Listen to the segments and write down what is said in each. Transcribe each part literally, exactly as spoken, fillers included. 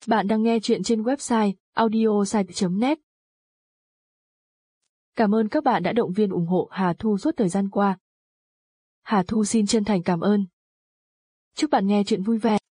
Bạn đang nghe chuyện trên website audiosite chấm net. Cảm ơn các bạn đã động viên ủng hộ Hà Thu suốt thời gian qua. Hà Thu xin chân thành cảm ơn. Chúc bạn nghe chuyện vui vẻ.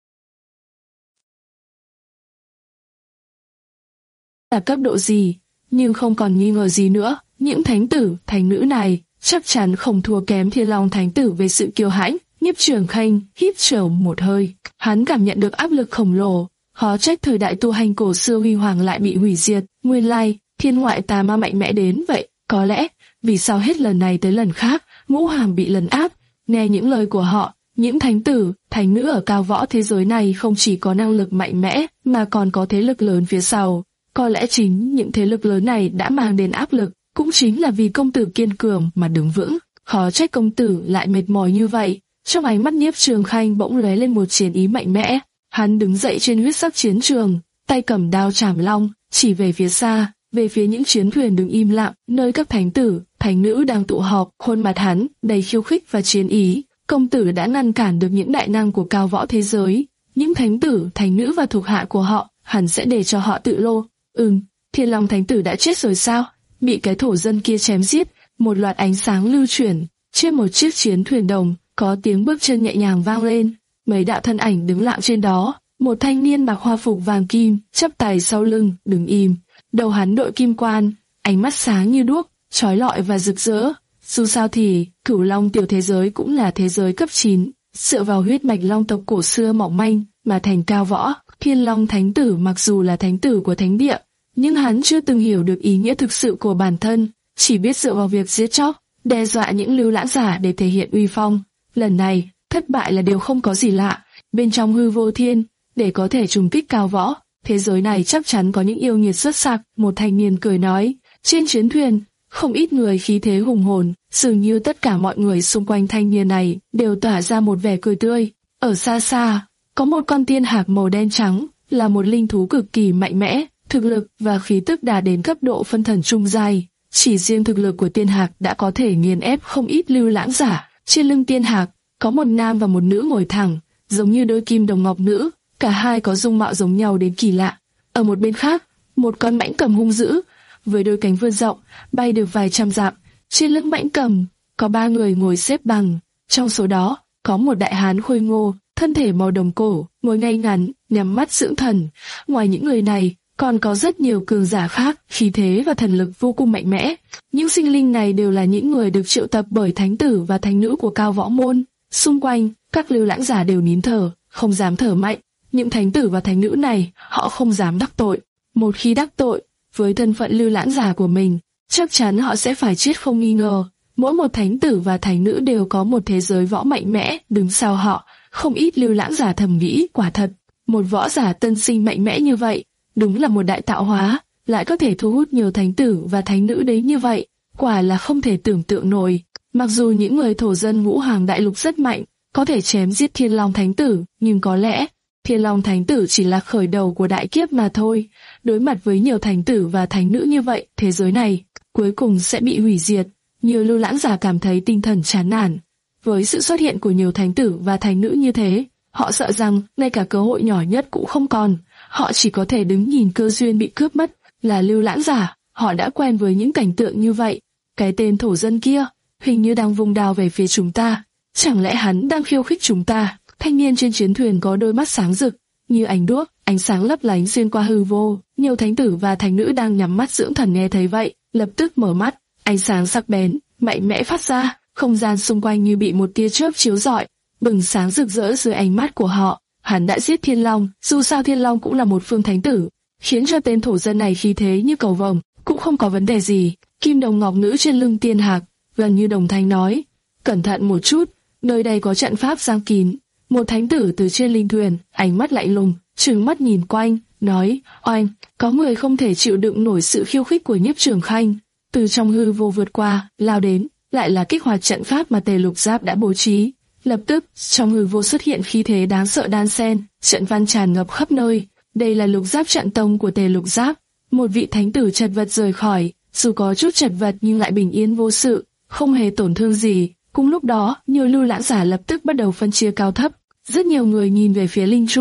Là cấp độ gì, nhưng không còn nghi ngờ gì nữa, những thánh tử, thánh nữ này chắc chắn không thua kém Thiên Long thánh tử về sự kiêu hãnh. Nhiếp Trường Khanh hít sâu một hơi, hắn cảm nhận được áp lực khổng lồ, khó trách thời đại tu hành cổ xưa huy hoàng lại bị hủy diệt. Nguyên lai, thiên ngoại tà ma mạnh mẽ đến vậy, có lẽ vì sao hết lần này tới lần khác, ngũ hoàng bị lấn áp. Nghe những lời của họ, những thánh tử, thánh nữ ở cao võ thế giới này không chỉ có năng lực mạnh mẽ, mà còn có thế lực lớn phía sau. Có lẽ chính những thế lực lớn này đã mang đến áp lực, cũng chính là vì công tử kiên cường mà đứng vững. Khó trách công tử lại mệt mỏi như vậy. Trong ánh mắt Nhiếp Trường Khanh bỗng lóe lên một chiến ý mạnh mẽ. Hắn đứng dậy trên huyết sắc chiến trường, tay cầm đao chảm long, chỉ về phía xa, về phía những chiến thuyền đứng im lặng, nơi các thánh tử, thánh nữ đang tụ họp. Khuôn mặt hắn đầy khiêu khích và chiến ý. Công tử đã ngăn cản được những đại năng của cao võ thế giới, những thánh tử, thánh nữ và thuộc hạ của họ, hẳn sẽ để cho họ tự lô. Ừm, Thiên Long thánh tử đã chết rồi sao? Bị cái thổ dân kia chém giết. Một loạt ánh sáng lưu chuyển trên một chiếc chiến thuyền đồng, có tiếng bước chân nhẹ nhàng vang lên. Mấy đạo thân ảnh đứng lặng trên đó. Một thanh niên mặc hoa phục vàng kim, chắp tay sau lưng, đứng im. Đầu hắn đội kim quan, ánh mắt sáng như đuốc, chói lọi và rực rỡ. Dù sao thì, Cửu Long tiểu thế giới cũng là thế giới cấp chín, dựa vào huyết mạch long tộc cổ xưa mỏng manh mà thành cao võ. Thiên Long thánh tử mặc dù là thánh tử của thánh địa, nhưng hắn chưa từng hiểu được ý nghĩa thực sự của bản thân, chỉ biết dựa vào việc giết chóc, đe dọa những lưu lãng giả để thể hiện uy phong. Lần này, thất bại là điều không có gì lạ. Bên trong hư vô thiên, để có thể trùng kích cao võ, thế giới này chắc chắn có những yêu nghiệt xuất sắc. Một thanh niên cười nói, trên chiến thuyền, không ít người khí thế hùng hồn, dường như tất cả mọi người xung quanh thanh niên này đều tỏa ra một vẻ cười tươi. Ở xa xa, có một con tiên hạc màu đen trắng, là một linh thú cực kỳ mạnh mẽ, thực lực và khí tức đạt đến cấp độ phân thần trung giai. Chỉ riêng thực lực của tiên hạc đã có thể nghiền ép không ít lưu lãng giả. Trên lưng tiên hạc, có một nam và một nữ ngồi thẳng, giống như đôi kim đồng ngọc nữ, cả hai có dung mạo giống nhau đến kỳ lạ. Ở một bên khác, một con mãnh cầm hung dữ, với đôi cánh vươn rộng, bay được vài trăm dặm. Trên lưng mãnh cầm, có ba người ngồi xếp bằng, trong số đó, có một đại hán khôi ngô, thân thể màu đồng cổ, ngồi ngay ngắn, nhắm mắt dưỡng thần. Ngoài những người này, còn có rất nhiều cường giả khác, khí thế và thần lực vô cùng mạnh mẽ. Những sinh linh này đều là những người được triệu tập bởi thánh tử và thánh nữ của cao võ môn. Xung quanh, các lưu lãng giả đều nín thở, không dám thở mạnh. Những thánh tử và thánh nữ này, họ không dám đắc tội. Một khi đắc tội, với thân phận lưu lãng giả của mình, chắc chắn họ sẽ phải chết không nghi ngờ. Mỗi một thánh tử và thánh nữ đều có một thế giới võ mạnh mẽ đứng sau họ. Không ít lưu lãng giả thầm nghĩ, quả thật, một võ giả tân sinh mạnh mẽ như vậy, đúng là một đại tạo hóa, lại có thể thu hút nhiều thánh tử và thánh nữ đến như vậy, quả là không thể tưởng tượng nổi. Mặc dù những người thổ dân ngũ hoàng đại lục rất mạnh, có thể chém giết Thiên Long thánh tử, nhưng có lẽ Thiên Long thánh tử chỉ là khởi đầu của đại kiếp mà thôi. Đối mặt với nhiều thánh tử và thánh nữ như vậy, thế giới này cuối cùng sẽ bị hủy diệt. Nhiều lưu lãng giả cảm thấy tinh thần chán nản. Với sự xuất hiện của nhiều thánh tử và thánh nữ như thế, họ sợ rằng ngay cả cơ hội nhỏ nhất cũng không còn. Họ chỉ có thể đứng nhìn cơ duyên bị cướp mất. Là lưu lãng giả, họ đã quen với những cảnh tượng như vậy. Cái tên thổ dân kia, hình như đang vung đao về phía chúng ta. Chẳng lẽ hắn đang khiêu khích chúng ta? Thanh niên trên chiến thuyền có đôi mắt sáng rực, như ánh đuốc, ánh sáng lấp lánh xuyên qua hư vô. Nhiều thánh tử và thánh nữ đang nhắm mắt dưỡng thần nghe thấy vậy, lập tức mở mắt. Ánh sáng sắc bén, mạnh mẽ phát ra, không gian xung quanh như bị một tia chớp chiếu rọi, bừng sáng rực rỡ dưới ánh mắt của họ. Hắn đã giết Thiên Long, dù sao Thiên Long cũng là một phương thánh tử, khiến cho tên thổ dân này khí thế như cầu vồng, cũng không có vấn đề gì. Kim đồng ngọc nữ trên lưng tiên hạc, gần như đồng thanh nói, cẩn thận một chút, nơi đây có trận pháp giăng kín. Một thánh tử từ trên linh thuyền, ánh mắt lạnh lùng, trừng mắt nhìn quanh, nói, oanh, có người không thể chịu đựng nổi sự khiêu khích của Nhiếp Trường Khanh, từ trong hư vô vượt qua, lao đến, lại là kích hoạt trận pháp mà Tề Lục Giáp đã bố trí. Lập tức, trong hư vô xuất hiện khí thế đáng sợ đan xen, trận văn tràn ngập khắp nơi. Đây là Lục Giáp trận tông của Tề Lục Giáp. Một vị thánh tử chật vật rời khỏi, dù có chút chật vật nhưng lại bình yên vô sự, không hề tổn thương gì. Cùng lúc đó, nhiều lưu lãng giả lập tức bắt đầu phân chia cao thấp. Rất nhiều người nhìn về phía Linh Chu,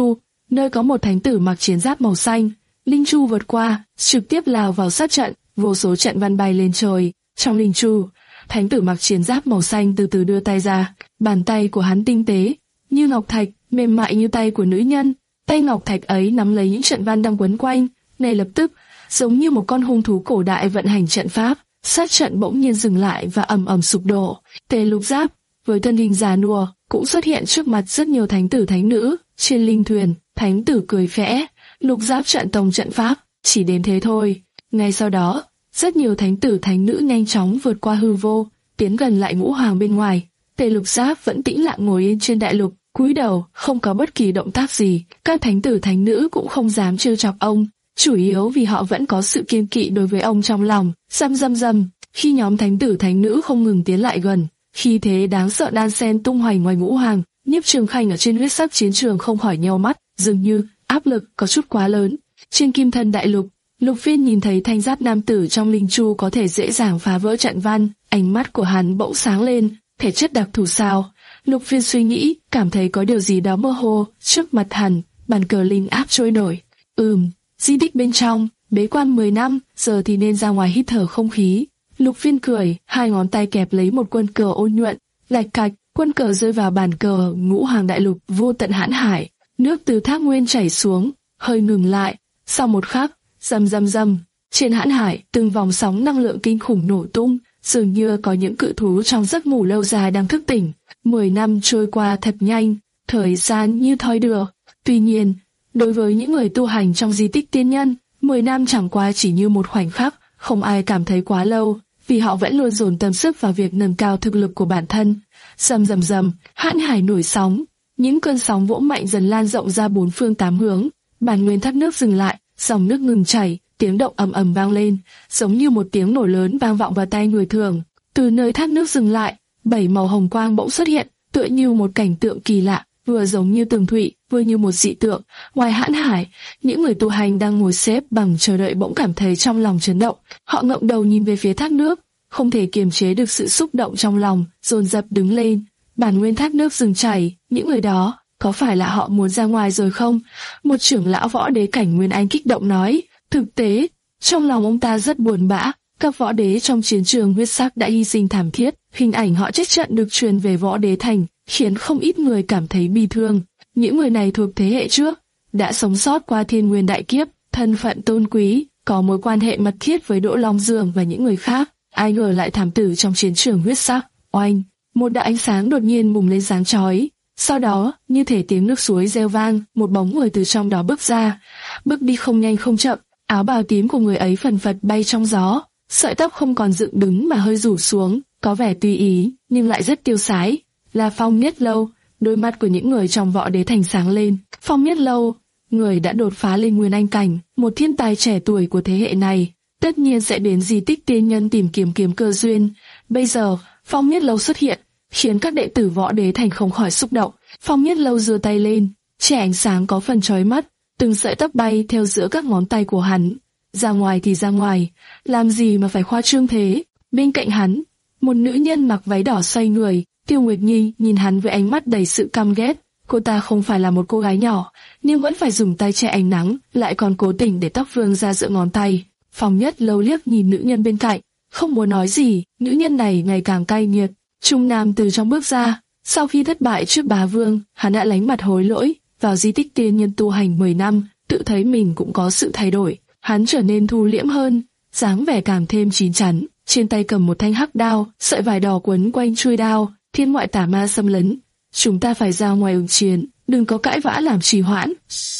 nơi có một thánh tử mặc chiến giáp màu xanh. Linh chu vượt qua, trực tiếp lao vào sát trận, vô số trận văn bay lên trời. Trong linh chu, thánh tử mặc chiến giáp màu xanh từ từ đưa tay ra, bàn tay của hắn tinh tế như ngọc thạch, mềm mại như tay của nữ nhân. Tay ngọc thạch ấy nắm lấy những trận văn đang quấn quanh, ngay lập tức, giống như một con hung thú cổ đại vận hành trận pháp, sát trận bỗng nhiên dừng lại và ầm ầm sụp đổ. Tề Lục Giáp với thân hình già nua cũng xuất hiện trước mặt rất nhiều thánh tử thánh nữ. Trên linh thuyền, thánh tử cười khẽ, Lục Giáp trận tông trận pháp, chỉ đến thế thôi. Ngay sau đó, rất nhiều thánh tử thánh nữ nhanh chóng vượt qua hư vô, tiến gần lại Ngũ Hoàng bên ngoài. Tề Lục Giáp vẫn tĩnh lặng ngồi yên trên đại lục, cúi đầu, không có bất kỳ động tác gì. Các thánh tử thánh nữ cũng không dám trêu chọc ông, chủ yếu vì họ vẫn có sự kiêng kỵ đối với ông trong lòng. Rầm rầm rầm, khi nhóm thánh tử thánh nữ không ngừng tiến lại gần, khi thế đáng sợ đan sen tung hoành ngoài Ngũ Hoàng, Nhiếp Trường Khanh ở trên huyết sắc chiến trường không khỏi nheo mắt, dường như áp lực có chút quá lớn. Trên Kim Thân đại lục, Lục Phiên nhìn thấy thanh giáp nam tử trong linh chu có thể dễ dàng phá vỡ trận văn, ánh mắt của hắn bỗng sáng lên. Thể chất đặc thù sao? Lục Phiên suy nghĩ, cảm thấy có điều gì đó mơ hồ. Trước mặt hắn, bàn cờ linh áp trôi nổi. Ừm, di tích bên trong, bế quan mười năm, giờ thì nên ra ngoài hít thở không khí. Lục Phiên cười, hai ngón tay kẹp lấy một quân cờ ôn nhuận, lạch cạch, quân cờ rơi vào bàn cờ Ngũ Hoàng đại lục vô tận hãn hải. Nước từ thác nguyên chảy xuống, hơi ngừng lại. Sau một khắc, rầm rầm rầm, trên hãn hải, từng vòng sóng năng lượng kinh khủng nổ tung, dường như có những cự thú trong giấc ngủ lâu dài đang thức tỉnh. Mười năm trôi qua thật nhanh, thời gian như thoi đưa. Tuy nhiên, đối với những người tu hành trong di tích tiên nhân, mười năm chẳng qua chỉ như một khoảnh khắc, không ai cảm thấy quá lâu, vì họ vẫn luôn dồn tâm sức vào việc nâng cao thực lực của bản thân. Rầm rầm rầm, hãn hải nổi sóng, những cơn sóng vỗ mạnh dần lan rộng ra bốn phương tám hướng. Bản nguyên thác nước dừng lại, dòng nước ngừng chảy, tiếng động ầm ầm vang lên, giống như một tiếng nổ lớn vang vọng vào tai người thường. Từ nơi thác nước dừng lại, bảy màu hồng quang bỗng xuất hiện, tựa như một cảnh tượng kỳ lạ, vừa giống như tường thụy, vừa như một dị tượng. Ngoài hãn hải, những người tu hành đang ngồi xếp bằng chờ đợi bỗng cảm thấy trong lòng chấn động. Họ ngẩng đầu nhìn về phía thác nước, không thể kiềm chế được sự xúc động trong lòng, dồn dập đứng lên. Bản nguyên thác nước dừng chảy, những người đó, có phải là họ muốn ra ngoài rồi không? Một trưởng lão võ đế cảnh Nguyên Anh kích động nói. Thực tế, trong lòng ông ta rất buồn bã. Các võ đế trong chiến trường huyết sắc đã hy sinh thảm thiết, hình ảnh họ chết trận được truyền về võ đế thành, khiến không ít người cảm thấy bi thương. Những người này thuộc thế hệ trước, đã sống sót qua thiên nguyên đại kiếp, thân phận tôn quý, có mối quan hệ mật thiết với Đỗ Long Dương và những người khác. Ai ngờ lại thảm tử trong chiến trường huyết sắc. Oanh, một đạo ánh sáng đột nhiên bùng lên sáng chói. Sau đó, như thể tiếng nước suối reo vang, một bóng người từ trong đó bước ra, bước đi không nhanh không chậm. Áo bào tím của người ấy phần phật bay trong gió, sợi tóc không còn dựng đứng mà hơi rủ xuống, có vẻ tùy ý, nhưng lại rất tiêu sái. Là Phong Nhất Lâu. Đôi mắt của những người trong võ đế thành sáng lên. Phong Nhất Lâu, người đã đột phá lên Nguyên Anh cảnh, một thiên tài trẻ tuổi của thế hệ này, tất nhiên sẽ đến di tích tiên nhân tìm kiếm kiếm cơ duyên. Bây giờ, Phong Nhất Lâu xuất hiện, khiến các đệ tử võ đế thành không khỏi xúc động. Phong Nhất Lâu giơ tay lên, che ánh sáng có phần chói mắt. Từng sợi tóc bay theo giữa các ngón tay của hắn. Ra ngoài thì ra ngoài, làm gì mà phải khoa trương thế? Bên cạnh hắn, một nữ nhân mặc váy đỏ xoay người. Tiêu Nguyệt Nhi nhìn hắn với ánh mắt đầy sự căm ghét. Cô ta không phải là một cô gái nhỏ, nhưng vẫn phải dùng tay che ánh nắng, lại còn cố tình để tóc vương ra giữa ngón tay. Phong Nhất Lâu liếc nhìn nữ nhân bên cạnh, không muốn nói gì. Nữ nhân này ngày càng cay nghiệt. Trung Nam từ trong bước ra. Sau khi thất bại trước bá vương, hắn đã lánh mặt hối lỗi. Vào di tích tiên nhân tu hành mười năm, tự thấy mình cũng có sự thay đổi. Hắn trở nên thu liễm hơn, dáng vẻ càng thêm chín chắn. Trên tay cầm một thanh hắc đao, sợi vải đỏ quấn quanh chuôi đao. Thiên ngoại tà ma xâm lấn, chúng ta phải ra ngoài ứng chiến, đừng có cãi vã làm trì hoãn.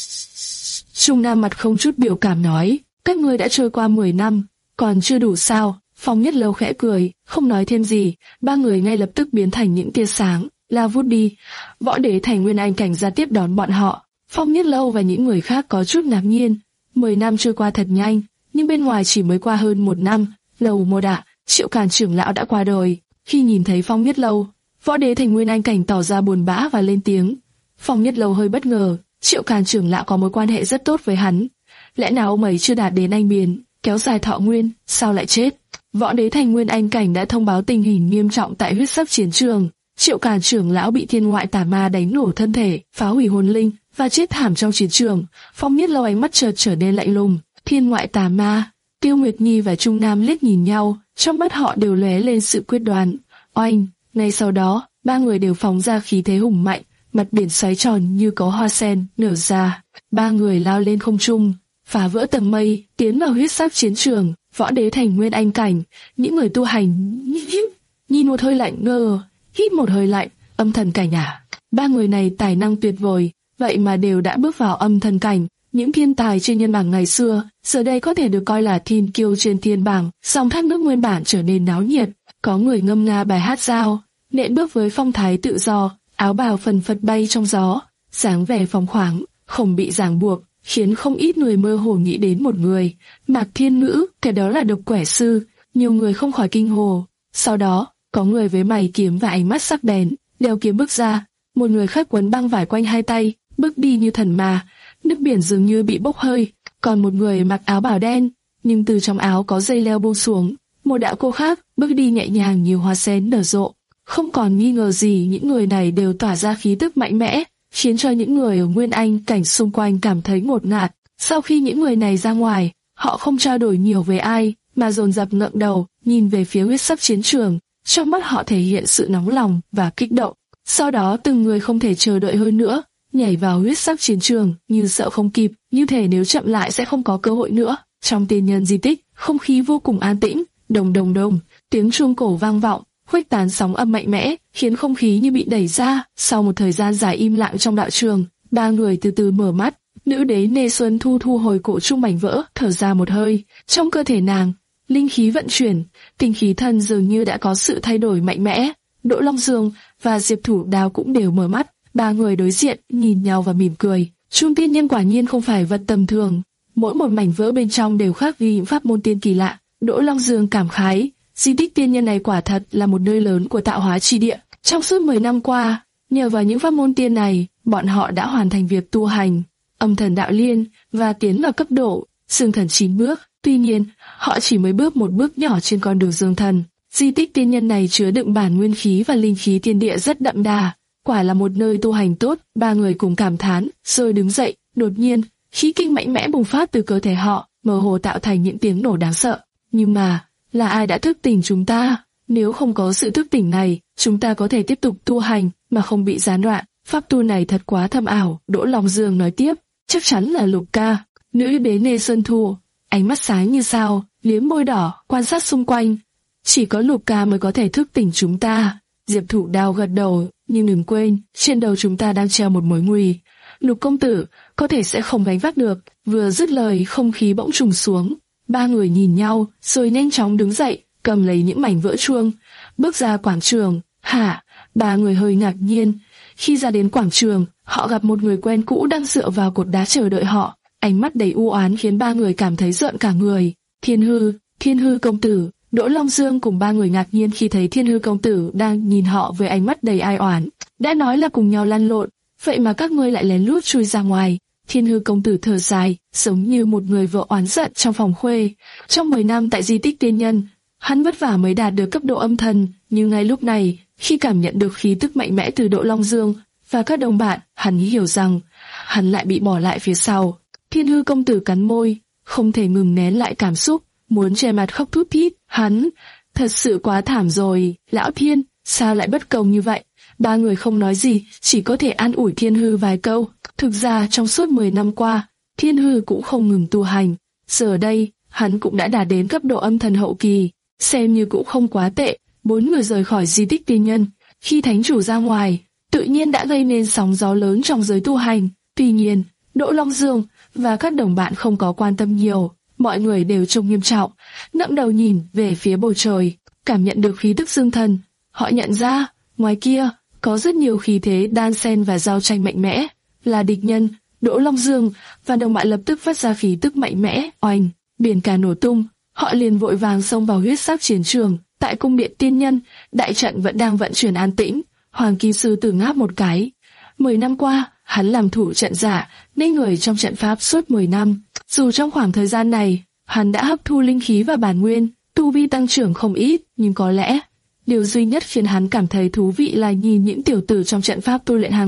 Trung Nam mặt không chút biểu cảm nói, các ngươi đã trôi qua mười năm, còn chưa đủ sao? Phong Nhất Lâu khẽ cười, không nói thêm gì. Ba người ngay lập tức biến thành những tia sáng, lao vút đi. Võ đế thành Nguyên Anh cảnh ra tiếp đón bọn họ. Phong Nhất Lâu và những người khác có chút ngạc nhiên. Mười năm trôi qua thật nhanh, nhưng bên ngoài chỉ mới qua hơn một năm. Lầu Mô Đạ, Triệu Càn trưởng lão đã qua đời. Khi nhìn thấy Phong Nhất Lâu, võ đế thành Nguyên Anh cảnh tỏ ra buồn bã và lên tiếng. Phong Nhất Lâu hơi bất ngờ, Triệu Càn trưởng lão có mối quan hệ rất tốt với hắn. Lẽ nào ông ấy chưa đạt đến anh biến, kéo dài thọ nguyên, sao lại chết? Võ đế thành Nguyên Anh cảnh đã thông báo tình hình nghiêm trọng tại huyết sắc chiến trường. Triệu Càn trưởng lão bị thiên ngoại tà ma đánh nổ thân thể, phá hủy hồn linh và chết thảm trong chiến trường. Phong Miết Lâu ánh mắt chợt trở nên lạnh lùng. Thiên ngoại tà ma. Tiêu Nguyệt Nhi và Trung Nam liếc nhìn nhau, trong mắt họ đều lóe lên sự quyết đoán. Oanh! Ngay sau đó, ba người đều phóng ra khí thế hùng mạnh, mặt biển xoáy tròn như có hoa sen nở ra. Ba người lao lên không trung, phá vỡ tầng mây, tiến vào huyết sắc chiến trường. Võ đế thành nguyên anh cảnh, những người tu hành nhìn một hơi lạnh ngơ, hít một hơi lạnh, âm thần cảnh à? Ba người này tài năng tuyệt vời, vậy mà đều đã bước vào âm thần cảnh. Những thiên tài trên nhân bảng ngày xưa, giờ đây có thể được coi là thiên kiêu trên thiên bảng. Dòng thác nước nguyên bản trở nên náo nhiệt, có người ngâm nga bài hát giao, nện bước với phong thái tự do, áo bào phần phật bay trong gió, dáng vẻ phóng khoáng, không bị ràng buộc, khiến không ít người mơ hồ nghĩ đến một người, Mạc Thiên Ngữ, kẻ đó là độc quẻ sư. Nhiều người không khỏi kinh hồ. Sau đó, có người với mày kiếm và ánh mắt sắc bén, đeo kiếm bước ra. Một người khác quấn băng vải quanh hai tay, bước đi như thần ma. Nước biển dường như bị bốc hơi. Còn một người mặc áo bào đen, nhưng từ trong áo có dây leo buông xuống. Một đạo cô khác bước đi nhẹ nhàng như hoa sen nở rộ. Không còn nghi ngờ gì, những người này đều tỏa ra khí tức mạnh mẽ, khiến cho những người ở Nguyên Anh cảnh xung quanh cảm thấy ngột ngạt. Sau khi những người này ra ngoài, họ không trao đổi nhiều với ai, mà dồn dập ngẩng đầu, nhìn về phía huyết sắc chiến trường. Trong mắt họ thể hiện sự nóng lòng và kích động. Sau đó từng người không thể chờ đợi hơn nữa, nhảy vào huyết sắc chiến trường, như sợ không kịp, như thể nếu chậm lại sẽ không có cơ hội nữa. Trong tiên nhân di tích, không khí vô cùng an tĩnh, đồng đồng đồng, tiếng chuông cổ vang vọng, khuếch tán sóng âm mạnh mẽ, khiến không khí như bị đẩy ra. Sau một thời gian dài im lặng trong đạo trường, ba người từ từ mở mắt. Nữ đế Nê Xuân Thu thu hồi cổ trung mảnh vỡ, thở ra một hơi. Trong cơ thể nàng, linh khí vận chuyển, tinh khí thần dường như đã có sự thay đổi mạnh mẽ. Đỗ Long Dương và Diệp Thủ Đào cũng đều mở mắt. Ba người đối diện, nhìn nhau và mỉm cười. Trung tiên nhân quả nhiên không phải vật tầm thường. Mỗi một mảnh vỡ bên trong đều khắc ghi những pháp môn tiên kỳ lạ. Đỗ Long Dương cảm khái, di tích tiên nhân này quả thật là một nơi lớn của tạo hóa chi địa. Trong suốt mười năm qua, nhờ vào những pháp môn tiên này, bọn họ đã hoàn thành việc tu hành âm thần đạo liên và tiến vào cấp độ dương thần chín bước. Tuy nhiên, họ chỉ mới bước một bước nhỏ trên con đường dương thần. Di tích tiên nhân này chứa đựng bản nguyên khí và linh khí thiên địa rất đậm đà, quả là một nơi tu hành tốt. Ba người cùng cảm thán, rồi đứng dậy. Đột nhiên, khí kinh mạnh mẽ bùng phát từ cơ thể họ, mơ hồ tạo thành những tiếng nổ đáng sợ. Nhưng mà, là ai đã thức tỉnh chúng ta? Nếu không có sự thức tỉnh này, chúng ta có thể tiếp tục tu hành mà không bị gián đoạn. Pháp tu này thật quá thâm ảo. Đỗ Long Dương nói tiếp, chắc chắn là Lục Ca. Nữ đế Nê Xuân Thu, ánh mắt sáng như sao, liếm môi đỏ, quan sát xung quanh. Chỉ có Lục Ca mới có thể thức tỉnh chúng ta. Diệp Thủ Đào gật đầu, nhưng đừng quên, trên đầu chúng ta đang treo một mối nguy. Lục công tử có thể sẽ không gánh vác được. Vừa dứt lời, không khí bỗng trùng xuống. Ba người nhìn nhau, rồi nhanh chóng đứng dậy, cầm lấy những mảnh vỡ chuông, bước ra quảng trường. Hả? Ba người hơi ngạc nhiên. Khi ra đến quảng trường, họ gặp một người quen cũ đang dựa vào cột đá chờ đợi họ. Ánh mắt đầy u oán khiến ba người cảm thấy rợn cả người. Thiên Hư, Thiên Hư công tử. Đỗ Long Dương cùng ba người ngạc nhiên khi thấy Thiên Hư công tử đang nhìn họ với ánh mắt đầy ai oán. Đã nói là cùng nhau lăn lộn, vậy mà các ngươi lại lén lút chui ra ngoài. Thiên Hư công tử thở dài, giống như một người vợ oán giận trong phòng khuê. Trong mười năm tại di tích tiên nhân, hắn vất vả mới đạt được cấp độ âm thần, nhưng ngay lúc này, khi cảm nhận được khí tức mạnh mẽ từ Đỗ Long Dương và các đồng bạn, hắn hiểu rằng hắn lại bị bỏ lại phía sau. Thiên Hư công tử cắn môi, không thể ngừng nén lại cảm xúc, muốn che mặt khóc thút thít. Hắn, thật sự quá thảm rồi, lão Thiên, sao lại bất công như vậy? Ba người không nói gì, chỉ có thể an ủi Thiên Hư vài câu. Thực ra trong suốt mười năm qua, Thiên Hư cũng không ngừng tu hành. Giờ đây, hắn cũng đã đạt đến cấp độ âm thần hậu kỳ, xem như cũng không quá tệ. Bốn người rời khỏi di tích tiên nhân, khi thánh chủ ra ngoài, tự nhiên đã gây nên sóng gió lớn trong giới tu hành. Tuy nhiên, Đỗ Long Dương và các đồng bạn không có quan tâm nhiều. Mọi người đều trông nghiêm trọng, ngẩng đầu nhìn về phía bầu trời, cảm nhận được khí tức dương thần. Họ nhận ra, ngoài kia, có rất nhiều khí thế đan xen và giao tranh mạnh mẽ. Là địch nhân. Đỗ Long Dương và đồng bạn lập tức phát ra khí tức mạnh mẽ. Oanh, biển cả nổ tung, họ liền vội vàng xông vào huyết sắc chiến trường. Tại cung điện tiên nhân, đại trận vẫn đang vận chuyển an tĩnh. Hoàng Kim Sư Tử ngáp một cái. Mười năm qua, hắn làm thủ trận giả, nên người trong trận pháp suốt mười năm. Dù trong khoảng thời gian này, hắn đã hấp thu linh khí và bản nguyên, tu vi tăng trưởng không ít, nhưng có lẽ điều duy nhất khiến hắn cảm thấy thú vị là nhìn những tiểu tử trong trận pháp tu luyện hàng ngày.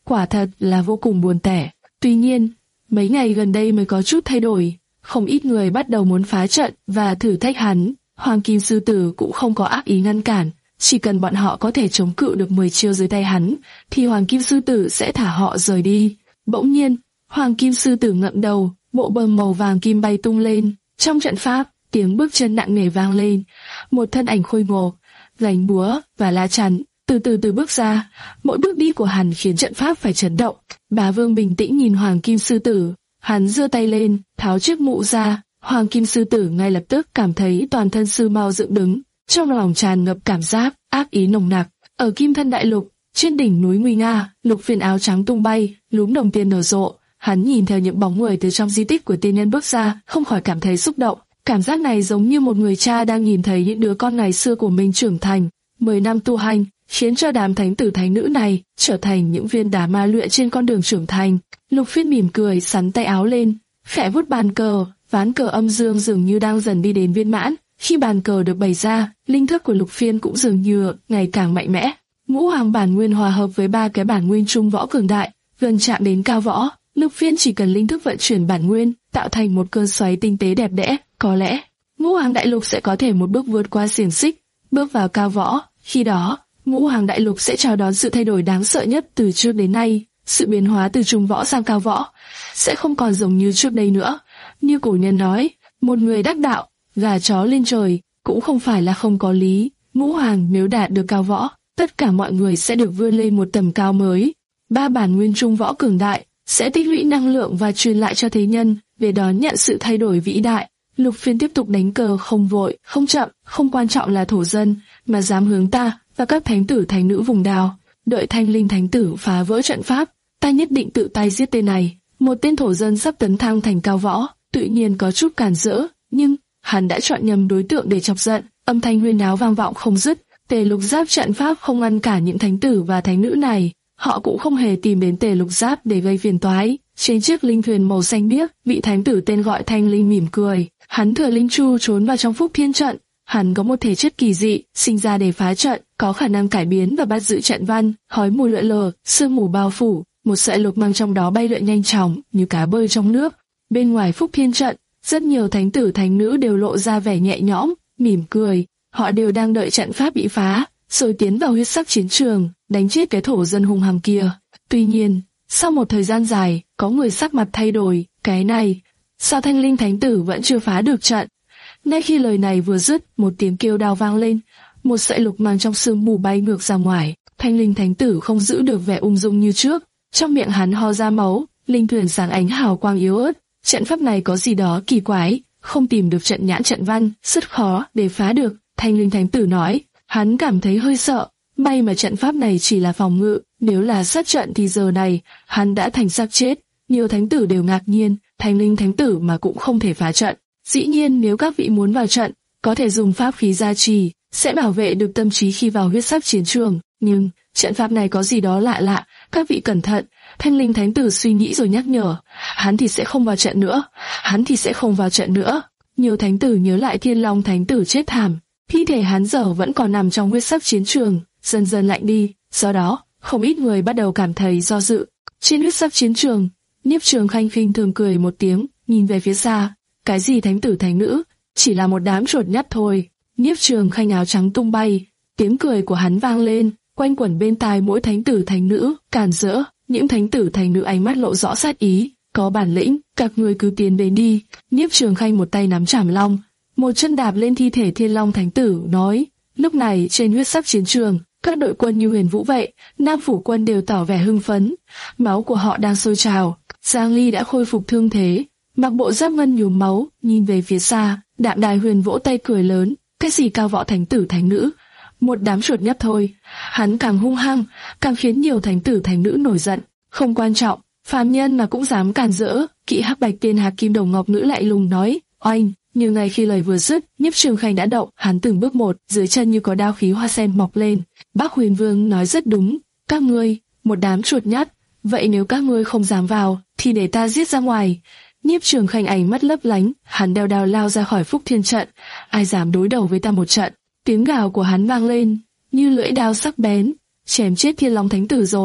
quả thật là vô cùng buồn tẻ. Tuy nhiên, mấy ngày gần đây mới có chút thay đổi, không ít người bắt đầu muốn phá trận và thử thách hắn. Hoàng Kim Sư Tử cũng không có ác ý ngăn cản, chỉ cần bọn họ có thể chống cự được mười chiêu dưới tay hắn, thì Hoàng Kim Sư Tử sẽ thả họ rời đi. Bỗng nhiên, Hoàng Kim Sư Tử ngẩng đầu, bộ bờm màu vàng kim bay tung lên. Trong trận pháp, tiếng bước chân nặng nề vang lên, một thân ảnh khôi ngô, gánh búa và lá chắn, từ từ từ bước ra. Mỗi bước đi của hắn khiến trận pháp phải chấn động. Bá Vương bình tĩnh nhìn Hoàng Kim Sư Tử, hắn giơ tay lên, tháo chiếc mũ ra. Hoàng Kim Sư Tử ngay lập tức cảm thấy toàn thân sư mau dựng đứng, trong lòng tràn ngập cảm giác ác ý nồng nặc. Ở Kim Thân Đại Lục, trên đỉnh núi nguy nga, lục phiến áo trắng tung bay, lúm đồng tiền nở rộ. Hắn nhìn theo những bóng người từ trong di tích của tiên nhân bước ra, không khỏi cảm thấy xúc động. Cảm giác này giống như một người cha đang nhìn thấy những đứa con ngày xưa của mình trưởng thành. Mười năm tu hành khiến cho đám thánh tử thánh nữ này trở thành những viên đá ma luyện trên con đường trưởng thành. Lục Phiên mỉm cười, sắn tay áo lên, khẽ vuốt bàn cờ, ván cờ âm dương dường như đang dần đi đến viên mãn. Khi bàn cờ được bày ra, linh thức của Lục Phiên cũng dường như ngày càng mạnh mẽ. Ngũ Hoàng bản nguyên hòa hợp với ba cái bản nguyên trung võ cường đại, gần chạm đến cao võ. Lục Phiên chỉ cần linh thức vận chuyển bản nguyên, tạo thành một cơn xoáy tinh tế đẹp đẽ, có lẽ Ngũ Hoàng Đại Lục sẽ có thể một bước vượt qua xiềng xích, bước vào cao võ. Khi đó, Ngũ Hoàng Đại Lục sẽ chào đón sự thay đổi đáng sợ nhất từ trước đến nay. Sự biến hóa từ trung võ sang cao võ sẽ không còn giống như trước đây nữa. Như cổ nhân nói, một người đắc đạo, gà chó lên trời, cũng không phải là không có lý. Ngũ Hoàng nếu đạt được cao võ, tất cả mọi người sẽ được vươn lên một tầm cao mới. Ba bản nguyên trung võ cường đại sẽ tích lũy năng lượng và truyền lại cho thế nhân để đón nhận sự thay đổi vĩ đại. Lục Phiên tiếp tục đánh cờ, không vội, không chậm, không quan trọng là thổ dân, mà dám hướng ta và các thánh tử thánh nữ vùng đào. Đợi Thanh Linh Thánh Tử phá vỡ trận pháp, ta nhất định tự tay giết tên này. Một tên thổ dân sắp tấn thăng thành cao võ, tự nhiên có chút cản rỡ, nhưng hắn đã chọn nhầm đối tượng để chọc giận. Âm thanh huyên náo vang vọng không dứt. Tề Lục Giáp trận pháp không ngăn cản những thánh tử và thánh nữ này, họ cũng không hề tìm đến Tề Lục Giáp để gây phiền toái. Trên chiếc linh thuyền màu xanh biếc, vị thánh tử tên gọi Thanh Linh mỉm cười. Hắn thừa linh chu trốn vào trong Phúc Thiên trận. Hắn có một thể chất kỳ dị, sinh ra để phá trận, có khả năng cải biến và bắt giữ trận văn. Khói mù lượn lờ, sương mù bao phủ, một sợi lục mang trong đó bay lượn nhanh chóng như cá bơi trong nước. Bên ngoài Phúc Thiên trận, rất nhiều thánh tử thánh nữ đều lộ ra vẻ nhẹ nhõm, mỉm cười. Họ đều đang đợi trận pháp bị phá, rồi tiến vào huyết sắc chiến trường, đánh chết cái thổ dân hung hăng kia. Tuy nhiên, sau một thời gian dài, có người sắc mặt thay đổi. Cái này, sao Thanh Linh Thánh Tử vẫn chưa phá được trận? Ngay khi lời này vừa dứt, một tiếng kêu đau vang lên, một sợi lục mang trong sương mù bay ngược ra ngoài. Thanh Linh Thánh Tử không giữ được vẻ ung dung như trước, trong miệng hắn ho ra máu, linh thuyền sáng ánh hào quang yếu ớt. Trận pháp này có gì đó kỳ quái, không tìm được trận nhãn trận văn, rất khó để phá được. Thanh Linh Thánh Tử nói, hắn cảm thấy hơi sợ, may mà trận pháp này chỉ là phòng ngự, nếu là sát trận thì giờ này hắn đã thành xác chết. Nhiều thánh tử đều ngạc nhiên, Thanh Linh Thánh Tử mà cũng không thể phá trận. Dĩ nhiên nếu các vị muốn vào trận, có thể dùng pháp khí gia trì, sẽ bảo vệ được tâm trí khi vào huyết sắc chiến trường. Nhưng trận pháp này có gì đó lạ lạ, các vị cẩn thận. Thanh Linh Thánh Tử suy nghĩ rồi nhắc nhở, hắn thì sẽ không vào trận nữa, hắn thì sẽ không vào trận nữa. Nhiều thánh tử nhớ lại Thiên Long Thánh Tử chết thảm, thi thể hắn giờ vẫn còn nằm trong huyết sắc chiến trường, dần dần lạnh đi. Do đó, không ít người bắt đầu cảm thấy do dự. Trên huyết sắc chiến trường, Nhiếp Trường Khanh khinh thường cười một tiếng, nhìn về phía xa. Cái gì thánh tử thánh nữ, chỉ là một đám chuột nhắt thôi. Nhiếp Trường Khanh áo trắng tung bay, tiếng cười của hắn vang lên, quanh quẩn bên tai mỗi thánh tử thánh nữ, càn rỡ. Những thánh tử thánh nữ ánh mắt lộ rõ sát ý, có bản lĩnh, các người cứ tiến đến đi. Nhiếp Trường Khanh một tay nắm chảm long, một chân đạp lên thi thể Thiên Long Thánh Tử, nói. Lúc này trên huyết sắc chiến trường, các đội quân như Huyền Vũ vậy, Nam Phủ quân đều tỏ vẻ hưng phấn, máu của họ đang sôi trào. Giang Ly đã khôi phục thương thế, mặc bộ giáp ngân nhuốm máu, nhìn về phía xa. Đạm Đài Huyền vỗ tay cười lớn, cái gì cao võ thánh tử thánh nữ, một đám chuột nhắt thôi. Hắn càng hung hăng, càng khiến nhiều thánh tử thánh nữ nổi giận. Không quan trọng, phàm nhân mà cũng dám cản rỡ. Kỵ hắc bạch tiên hạc kim đồng ngọc nữ lại lùng nói, oanh. Như ngay khi lời vừa dứt, Nhiếp Trường Khanh đã động, hắn từng bước một, dưới chân như có đao khí hoa sen mọc lên. Bác Huyền Vương nói rất đúng, các ngươi, một đám chuột nhắt, vậy nếu các ngươi không dám vào, thì để ta giết ra ngoài. Nhiếp Trường Khanh ánh mắt lấp lánh, hắn đeo đao lao ra khỏi Phúc Thiên trận, ai dám đối đầu với ta một trận. Tiếng gào của hắn vang lên, như lưỡi đao sắc bén, chém chết Thiên Long Thánh Tử rồi.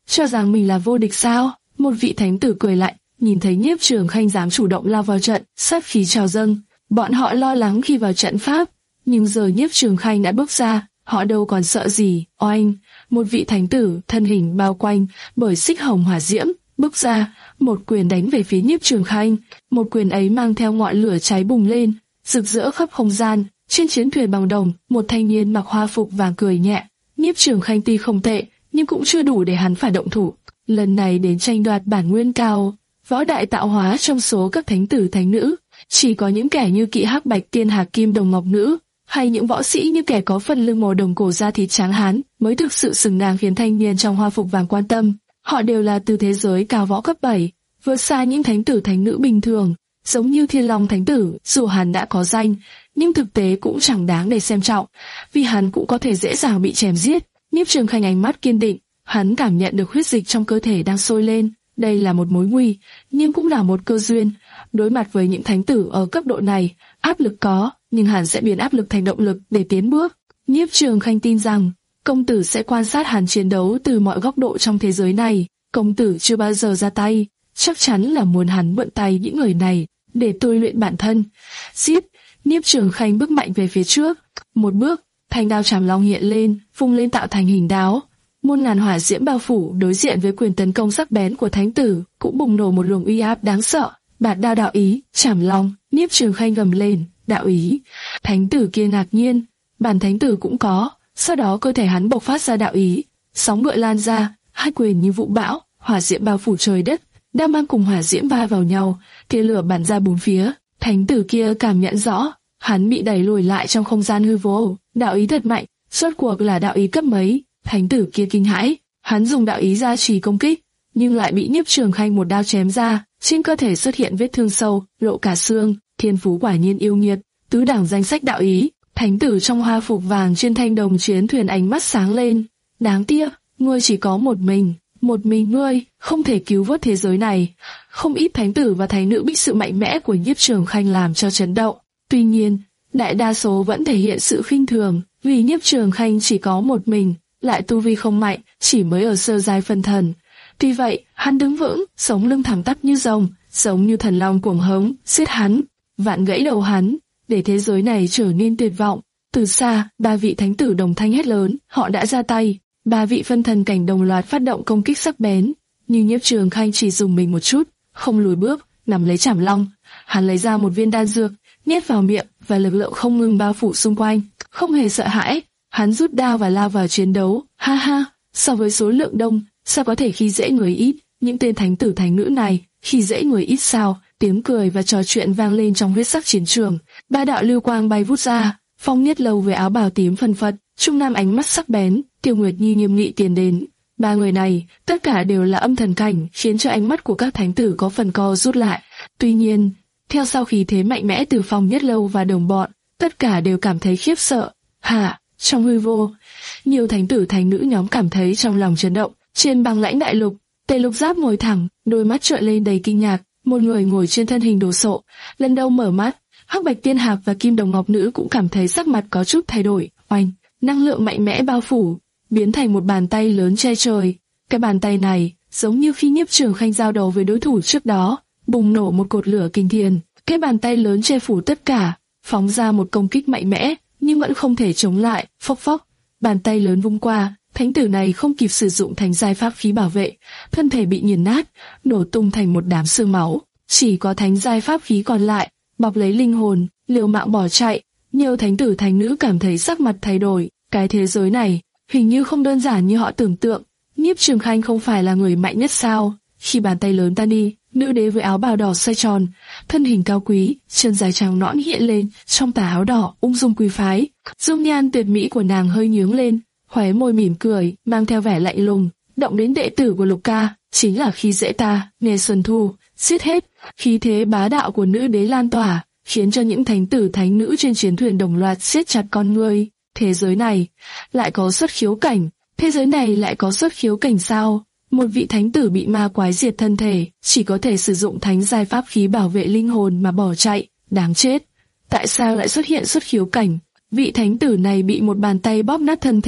cho rằng mình là vô địch sao? Một vị thánh tử cười lạnh, nhìn thấy Nhiếp Trường Khanh dám chủ động lao vào trận, sát khí trào dâng, bọn họ lo lắng khi vào trận pháp, nhưng giờ Nhiếp Trường Khanh đã bước ra, họ đâu còn sợ gì. Oanh, một vị thánh tử thân hình bao quanh bởi xích hồng hỏa diễm bước ra, một quyền đánh về phía Nhiếp Trường Khanh. Một quyền ấy mang theo ngọn lửa cháy bùng lên, rực rỡ khắp không gian. Trên chiến thuyền bằng đồng, một thanh niên mặc hoa phục vàng cười nhẹ. Nhiếp Trường Khanh tuy không tệ, nhưng cũng chưa đủ để hắn phải động thủ. Lần này đến tranh đoạt bản nguyên cao, võ đại tạo hóa trong số các thánh tử thánh nữ, chỉ có những kẻ như Kỵ Hắc Bạch Tiên Hạc Kim Đồng Ngọc Nữ, hay những võ sĩ như kẻ có phần lưng màu đồng cổ da thịt trắng hán mới thực sự xứng đáng khiến thanh niên trong hoa phục vàng quan tâm. Họ đều là từ thế giới cao võ cấp bảy, vượt xa những thánh tử thánh nữ bình thường, giống như Thiên Long thánh tử, dù hắn đã có danh, nhưng thực tế cũng chẳng đáng để xem trọng, vì hắn cũng có thể dễ dàng bị chém giết. Nhiếp Trường Khanh ánh mắt kiên định, hắn cảm nhận được huyết dịch trong cơ thể đang sôi lên. Đây là một mối nguy, nhưng cũng là một cơ duyên. Đối mặt với những thánh tử ở cấp độ này, áp lực có, nhưng hắn sẽ biến áp lực thành động lực để tiến bước. Nhiếp Trường Khanh tin rằng, công tử sẽ quan sát hắn chiến đấu từ mọi góc độ trong thế giới này. Công tử chưa bao giờ ra tay, chắc chắn là muốn hắn mượn tay những người này để tôi luyện bản thân. Giết! Nhiếp Trường Khanh bước mạnh về phía trước. Một bước, thanh đao Trảm Long hiện lên, vung lên tạo thành hình đáo. Muôn ngàn hỏa diễm bao phủ, đối diện với quyền tấn công sắc bén của thánh tử, cũng bùng nổ một luồng uy áp đáng sợ. Bạt đao đạo ý, Trảm Long. Nhiếp Trường Khanh gầm lên, đạo ý. Thánh tử kia ngạc nhiên, bản thánh tử cũng có. Sau đó cơ thể hắn bộc phát ra đạo ý, sóng gợn lan ra, hai quyền như vụ bão, hỏa diễm bao phủ trời đất, đao mang cùng hỏa diễm va vào nhau, tia lửa bắn ra bốn phía. Thánh tử kia cảm nhận rõ, hắn bị đẩy lùi lại trong không gian hư vô. Đạo ý thật mạnh, rốt cuộc là đạo ý cấp mấy? Thánh tử kia kinh hãi, hắn dùng đạo ý gia trì công kích, nhưng lại bị Nhiếp Trường Khanh một đao chém ra, trên cơ thể xuất hiện vết thương sâu, lộ cả xương. Thiên phú quả nhiên yêu nghiệt, tứ đẳng danh sách đạo ý. Thánh tử trong hoa phục vàng trên thanh đồng chiến thuyền ánh mắt sáng lên. Đáng tiếc, ngươi chỉ có một mình, một mình ngươi, không thể cứu vớt thế giới này. Không ít thánh tử và thánh nữ bị sự mạnh mẽ của Nhiếp Trường Khanh làm cho chấn động. Tuy nhiên, đại đa số vẫn thể hiện sự khinh thường, vì Nhiếp Trường Khanh chỉ có một mình, lại tu vi không mạnh, chỉ mới ở sơ giai phân thần. Tuy vậy, hắn đứng vững, sống lưng thẳng tắp như rồng, giống như thần long cuồng hống, giết hắn, vạn gãy đầu hắn, để thế giới này trở nên tuyệt vọng. Từ xa, ba vị thánh tử đồng thanh hét lớn, họ đã ra tay. Ba vị phân thần cảnh đồng loạt phát động công kích sắc bén, nhưng Nhiếp Trường Khanh chỉ dùng mình một chút, không lùi bước, nắm lấy Trảm Long. Hắn lấy ra một viên đan dược, nhét vào miệng, và lực lượng không ngừng bao phủ xung quanh. Không hề sợ hãi, hắn rút đao và lao vào chiến đấu. Ha ha, so với số lượng đông, sao có thể khi dễ người ít? Những tên thánh tử thánh nữ này, khi dễ người ít sao? Tiếng cười và trò chuyện vang lên trong huyết sắc chiến trường. Ba đạo lưu quang bay vút ra, Phong Niết Lâu với áo bào tím phân phật, Trung Nam ánh mắt sắc bén, Tiêu Nguyệt Nhi nghiêm nghị tiến đến. Ba người này, tất cả đều là âm thần cảnh, khiến cho ánh mắt của các thánh tử có phần co rút lại. Tuy nhiên, theo sau khí thế mạnh mẽ từ Phong Niết Lâu và đồng bọn, tất cả đều cảm thấy khiếp sợ. Hả? Trong hư vô, nhiều thánh tử thánh nữ nhóm cảm thấy trong lòng chấn động. Trên băng lãnh đại lục, Tề Lục Giáp ngồi thẳng, đôi mắt trợn lên đầy kinh ngạc. Một người ngồi trên thân hình đồ sộ, lần đầu mở mắt. Hắc Bạch Tiên Hạc và Kim Đồng Ngọc Nữ cũng cảm thấy sắc mặt có chút thay đổi. Oanh, năng lượng mạnh mẽ bao phủ, biến thành một bàn tay lớn che trời. Cái bàn tay này, giống như khi Nhiếp Trường Khanh giao đấu với đối thủ trước đó, bùng nổ một cột lửa kinh thiên. Cái bàn tay lớn che phủ tất cả, phóng ra một công kích mạnh mẽ, nhưng vẫn không thể chống lại. Phốc phốc, bàn tay lớn vung qua, thánh tử này không kịp sử dụng thành giai pháp khí bảo vệ, thân thể bị nghiền nát, nổ tung thành một đám xương máu. Chỉ có thánh giai pháp khí còn lại, bọc lấy linh hồn, liều mạng bỏ chạy. Nhiều thánh tử thánh nữ cảm thấy sắc mặt thay đổi. Cái thế giới này hình như không đơn giản như họ tưởng tượng. Nhiếp Trường Khanh không phải là người mạnh nhất sao? Khi bàn tay lớn tan đi, nữ đế với áo bào đỏ xoay tròn, thân hình cao quý, chân dài trắng nõn hiện lên, trong tà áo đỏ ung dung quý phái. Dung nhan tuyệt mỹ của nàng hơi nhướng lên, khóe môi mỉm cười, mang theo vẻ lạnh lùng. Động đến đệ tử của Lục Ca, chính là khi dễ ta. Nghe Xuân Thu, giết hết. Khí thế bá đạo của nữ đế lan tỏa, khiến cho những thánh tử thánh nữ trên chiến thuyền đồng loạt siết chặt con ngươi. Thế giới này lại có xuất khiếu cảnh, thế giới này lại có xuất khiếu cảnh sao? Một vị thánh tử bị ma quái diệt thân thể, chỉ có thể sử dụng thánh giai pháp khí bảo vệ linh hồn mà bỏ chạy, đáng chết. Tại sao lại xuất hiện xuất khiếu cảnh? Vị thánh tử này bị một bàn tay bóp nát thân thể,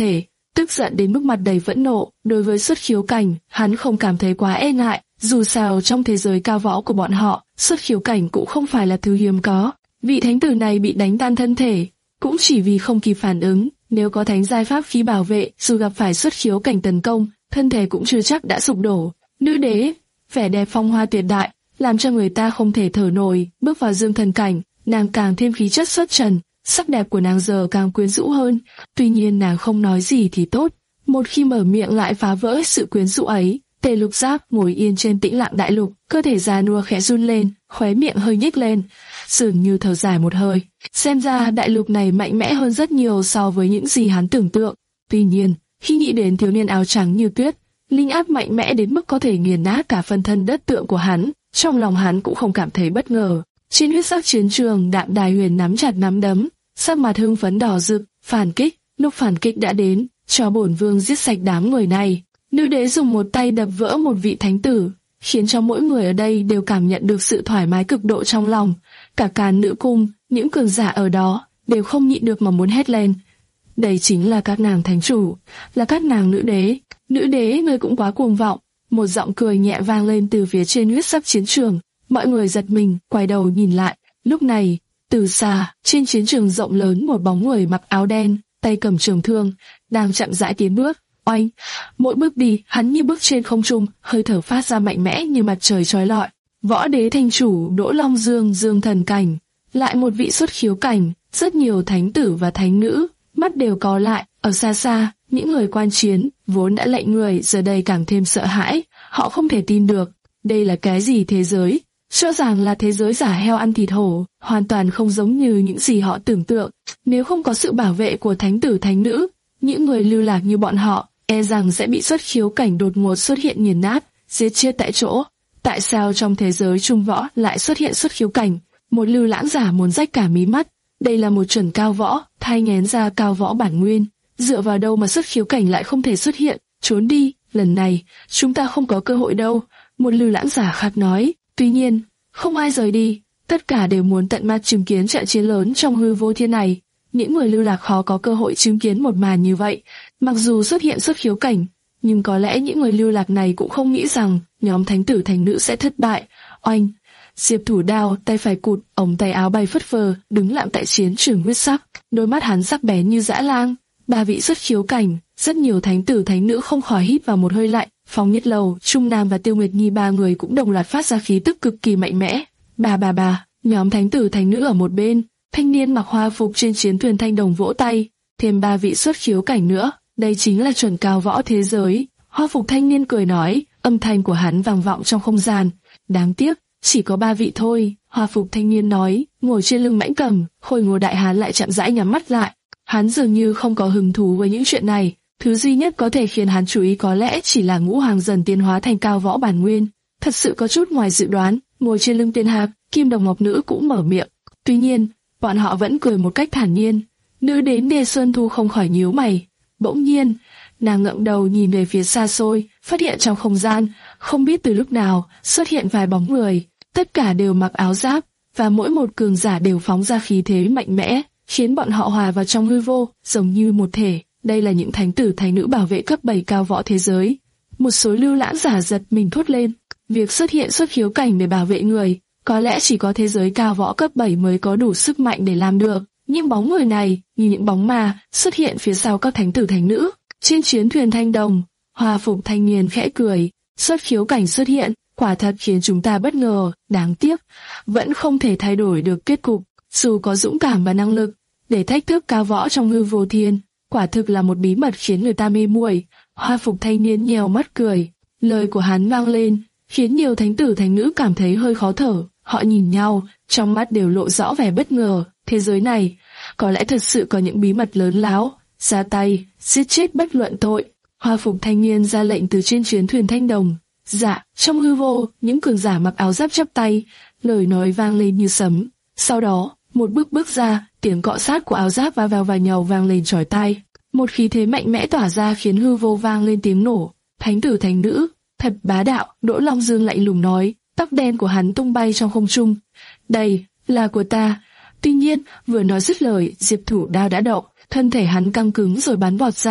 tức giận đến mức mặt đầy phẫn nộ. Đối với xuất khiếu cảnh, hắn không cảm thấy quá e ngại, dù sao trong thế giới cao võ của bọn họ, xuất khiếu cảnh cũng không phải là thứ hiếm có. Vị thánh tử này bị đánh tan thân thể, cũng chỉ vì không kịp phản ứng. Nếu có thánh giai pháp khí bảo vệ, dù gặp phải xuất khiếu cảnh tấn công, thân thể cũng chưa chắc đã sụp đổ. Nữ đế, vẻ đẹp phong hoa tuyệt đại, làm cho người ta không thể thở nổi. Bước vào dương thần cảnh, nàng càng thêm khí chất xuất trần, sắc đẹp của nàng giờ càng quyến rũ hơn. Tuy nhiên nàng không nói gì thì tốt, một khi mở miệng lại phá vỡ sự quyến rũ ấy. Tề Lục Giáp ngồi yên trên tĩnh lặng đại lục, cơ thể già nua khẽ run lên, khóe miệng hơi nhếch lên, dường như thở dài một hơi. Xem ra đại lục này mạnh mẽ hơn rất nhiều so với những gì hắn tưởng tượng. Tuy nhiên, khi nghĩ đến thiếu niên áo trắng như tuyết, linh áp mạnh mẽ đến mức có thể nghiền nát cả phân thân đất tượng của hắn, trong lòng hắn cũng không cảm thấy bất ngờ. Trên huyết sắc chiến trường, Đạm Đài Huyền nắm chặt nắm đấm, sắc mặt hưng phấn đỏ rực. Phản kích, lúc phản kích đã đến, cho bổn vương giết sạch đám người này. Nữ đế dùng một tay đập vỡ một vị thánh tử, khiến cho mỗi người ở đây đều cảm nhận được sự thoải mái cực độ trong lòng. Cả Càn Nữ Cung, những cường giả ở đó đều không nhịn được mà muốn hét lên. Đây chính là các nàng thánh chủ, là các nàng nữ đế. Nữ đế, ngươi cũng quá cuồng vọng. Một giọng cười nhẹ vang lên từ phía trên huyết sắc chiến trường. Mọi người giật mình, quay đầu nhìn lại. Lúc này, từ xa, trên chiến trường rộng lớn, một bóng người mặc áo đen, tay cầm trường thương, đang chậm rãi tiến bước. Oanh! Mỗi bước đi, hắn như bước trên không trung, hơi thở phát ra mạnh mẽ như mặt trời chói lọi. Võ đế thanh chủ Đỗ Long Dương, dương thần cảnh, lại một vị xuất khiếu cảnh, rất nhiều thánh tử và thánh nữ, mắt đều có lại. Ở xa xa, những người quan chiến vốn đã lạnh người giờ đây càng thêm sợ hãi. Họ không thể tin được, đây là cái gì thế giới? Rõ ràng là thế giới giả heo ăn thịt hổ, hoàn toàn không giống như những gì họ tưởng tượng. Nếu không có sự bảo vệ của thánh tử thánh nữ, những người lưu lạc như bọn họ e rằng sẽ bị xuất khiếu cảnh đột ngột xuất hiện nghiền nát, giết chết tại chỗ. Tại sao trong thế giới trung võ lại xuất hiện xuất khiếu cảnh? Một lưu lãng giả muốn rách cả mí mắt. Đây là một chuẩn cao võ, thai nghén ra cao võ bản nguyên. Dựa vào đâu mà xuất khiếu cảnh lại không thể xuất hiện? Trốn đi, lần này chúng ta không có cơ hội đâu. Một lưu lãng giả khác nói. Tuy nhiên, không ai rời đi, tất cả đều muốn tận mắt chứng kiến trận chiến lớn trong hư vô thiên này. Những người lưu lạc khó có cơ hội chứng kiến một màn như vậy. Mặc dù xuất hiện xuất khiếu cảnh, nhưng có lẽ những người lưu lạc này cũng không nghĩ rằng nhóm thánh tử thánh nữ sẽ thất bại. Oanh! Diệp Thủ Đao tay phải cụt, ống tay áo bay phất phơ, đứng lặng tại chiến trường huyết sắc. Đôi mắt hắn sắc bén như dã lang. Ba vị xuất khiếu cảnh, rất nhiều thánh tử thánh nữ không khỏi hít vào một hơi lạnh. Phong Nhất Lâu, Trung Nam và Tiêu Nguyệt Nhi ba người cũng đồng loạt phát ra khí tức cực kỳ mạnh mẽ. Bà bà bà, nhóm thánh tử thánh nữ ở một bên, thanh niên mặc hoa phục trên chiến thuyền thanh đồng vỗ tay, thêm ba vị xuất khiếu cảnh nữa, đây chính là chuẩn cao võ thế giới. Hoa phục thanh niên cười nói, âm thanh của hắn vang vọng trong không gian. Đáng tiếc, chỉ có ba vị thôi. Hoa phục thanh niên nói, ngồi trên lưng mãnh cầm, khôi ngô đại hán lại chậm rãi nhắm mắt lại. Hắn dường như không có hứng thú với những chuyện này. Thứ duy nhất có thể khiến hắn chú ý có lẽ chỉ là ngũ hoàng dần tiến hóa thành cao võ bản nguyên. Thật sự có chút ngoài dự đoán. Ngồi trên lưng tiên hạc, Kim Đồng Ngọc Nữ cũng mở miệng. Tuy nhiên, bọn họ vẫn cười một cách thản nhiên. Nữ đến Đề Xuân Thu không khỏi nhíu mày. Bỗng nhiên, nàng ngẩng đầu nhìn về phía xa xôi, phát hiện trong không gian, không biết từ lúc nào, xuất hiện vài bóng người. Tất cả đều mặc áo giáp, và mỗi một cường giả đều phóng ra khí thế mạnh mẽ, khiến bọn họ hòa vào trong hư vô, giống như một thể. Đây là những thánh tử thánh nữ bảo vệ cấp bảy cao võ thế giới. Một số lưu lãng giả giật mình thốt lên. Việc xuất hiện xuất khiếu cảnh để bảo vệ người, có lẽ chỉ có thế giới cao võ cấp bảy mới có đủ sức mạnh để làm được. Những bóng người này, như những bóng ma, xuất hiện phía sau các thánh tử thánh nữ. Trên chiến thuyền thanh đồng, hoa phục thanh niên khẽ cười. Xuất khiếu cảnh xuất hiện, quả thật khiến chúng ta bất ngờ. Đáng tiếc, vẫn không thể thay đổi được kết cục. Dù có dũng cảm và năng lực để thách thức cao võ trong hư vô thiên, quả thực là một bí mật khiến người ta mê muội. Hoa phục thanh niên nhèo mắt cười. Lời của hắn vang lên, khiến nhiều thánh tử thánh nữ cảm thấy hơi khó thở. Họ nhìn nhau, trong mắt đều lộ rõ vẻ bất ngờ. Thế giới này, có lẽ thật sự có những bí mật lớn láo. Ra tay, giết chết bất luận tội. Hoa phục thanh niên ra lệnh từ trên chiến thuyền thanh đồng. Dạ, trong hư vô, những cường giả mặc áo giáp chắp tay, lời nói vang lên như sấm. Sau đó, một bước bước ra, tiếng cọ sát của áo giáp va vào vào nhau vang lên chói tai. Một khí thế mạnh mẽ tỏa ra khiến hư vô vang lên tiếng nổ. Thánh tử thánh nữ, thật bá đạo, Đỗ Long Dương lạnh lùng nói, tóc đen của hắn tung bay trong không trung. Đây, là của ta. Tuy nhiên, vừa nói dứt lời, Diệp Thủ Đao đã động, thân thể hắn căng cứng rồi bắn vọt ra.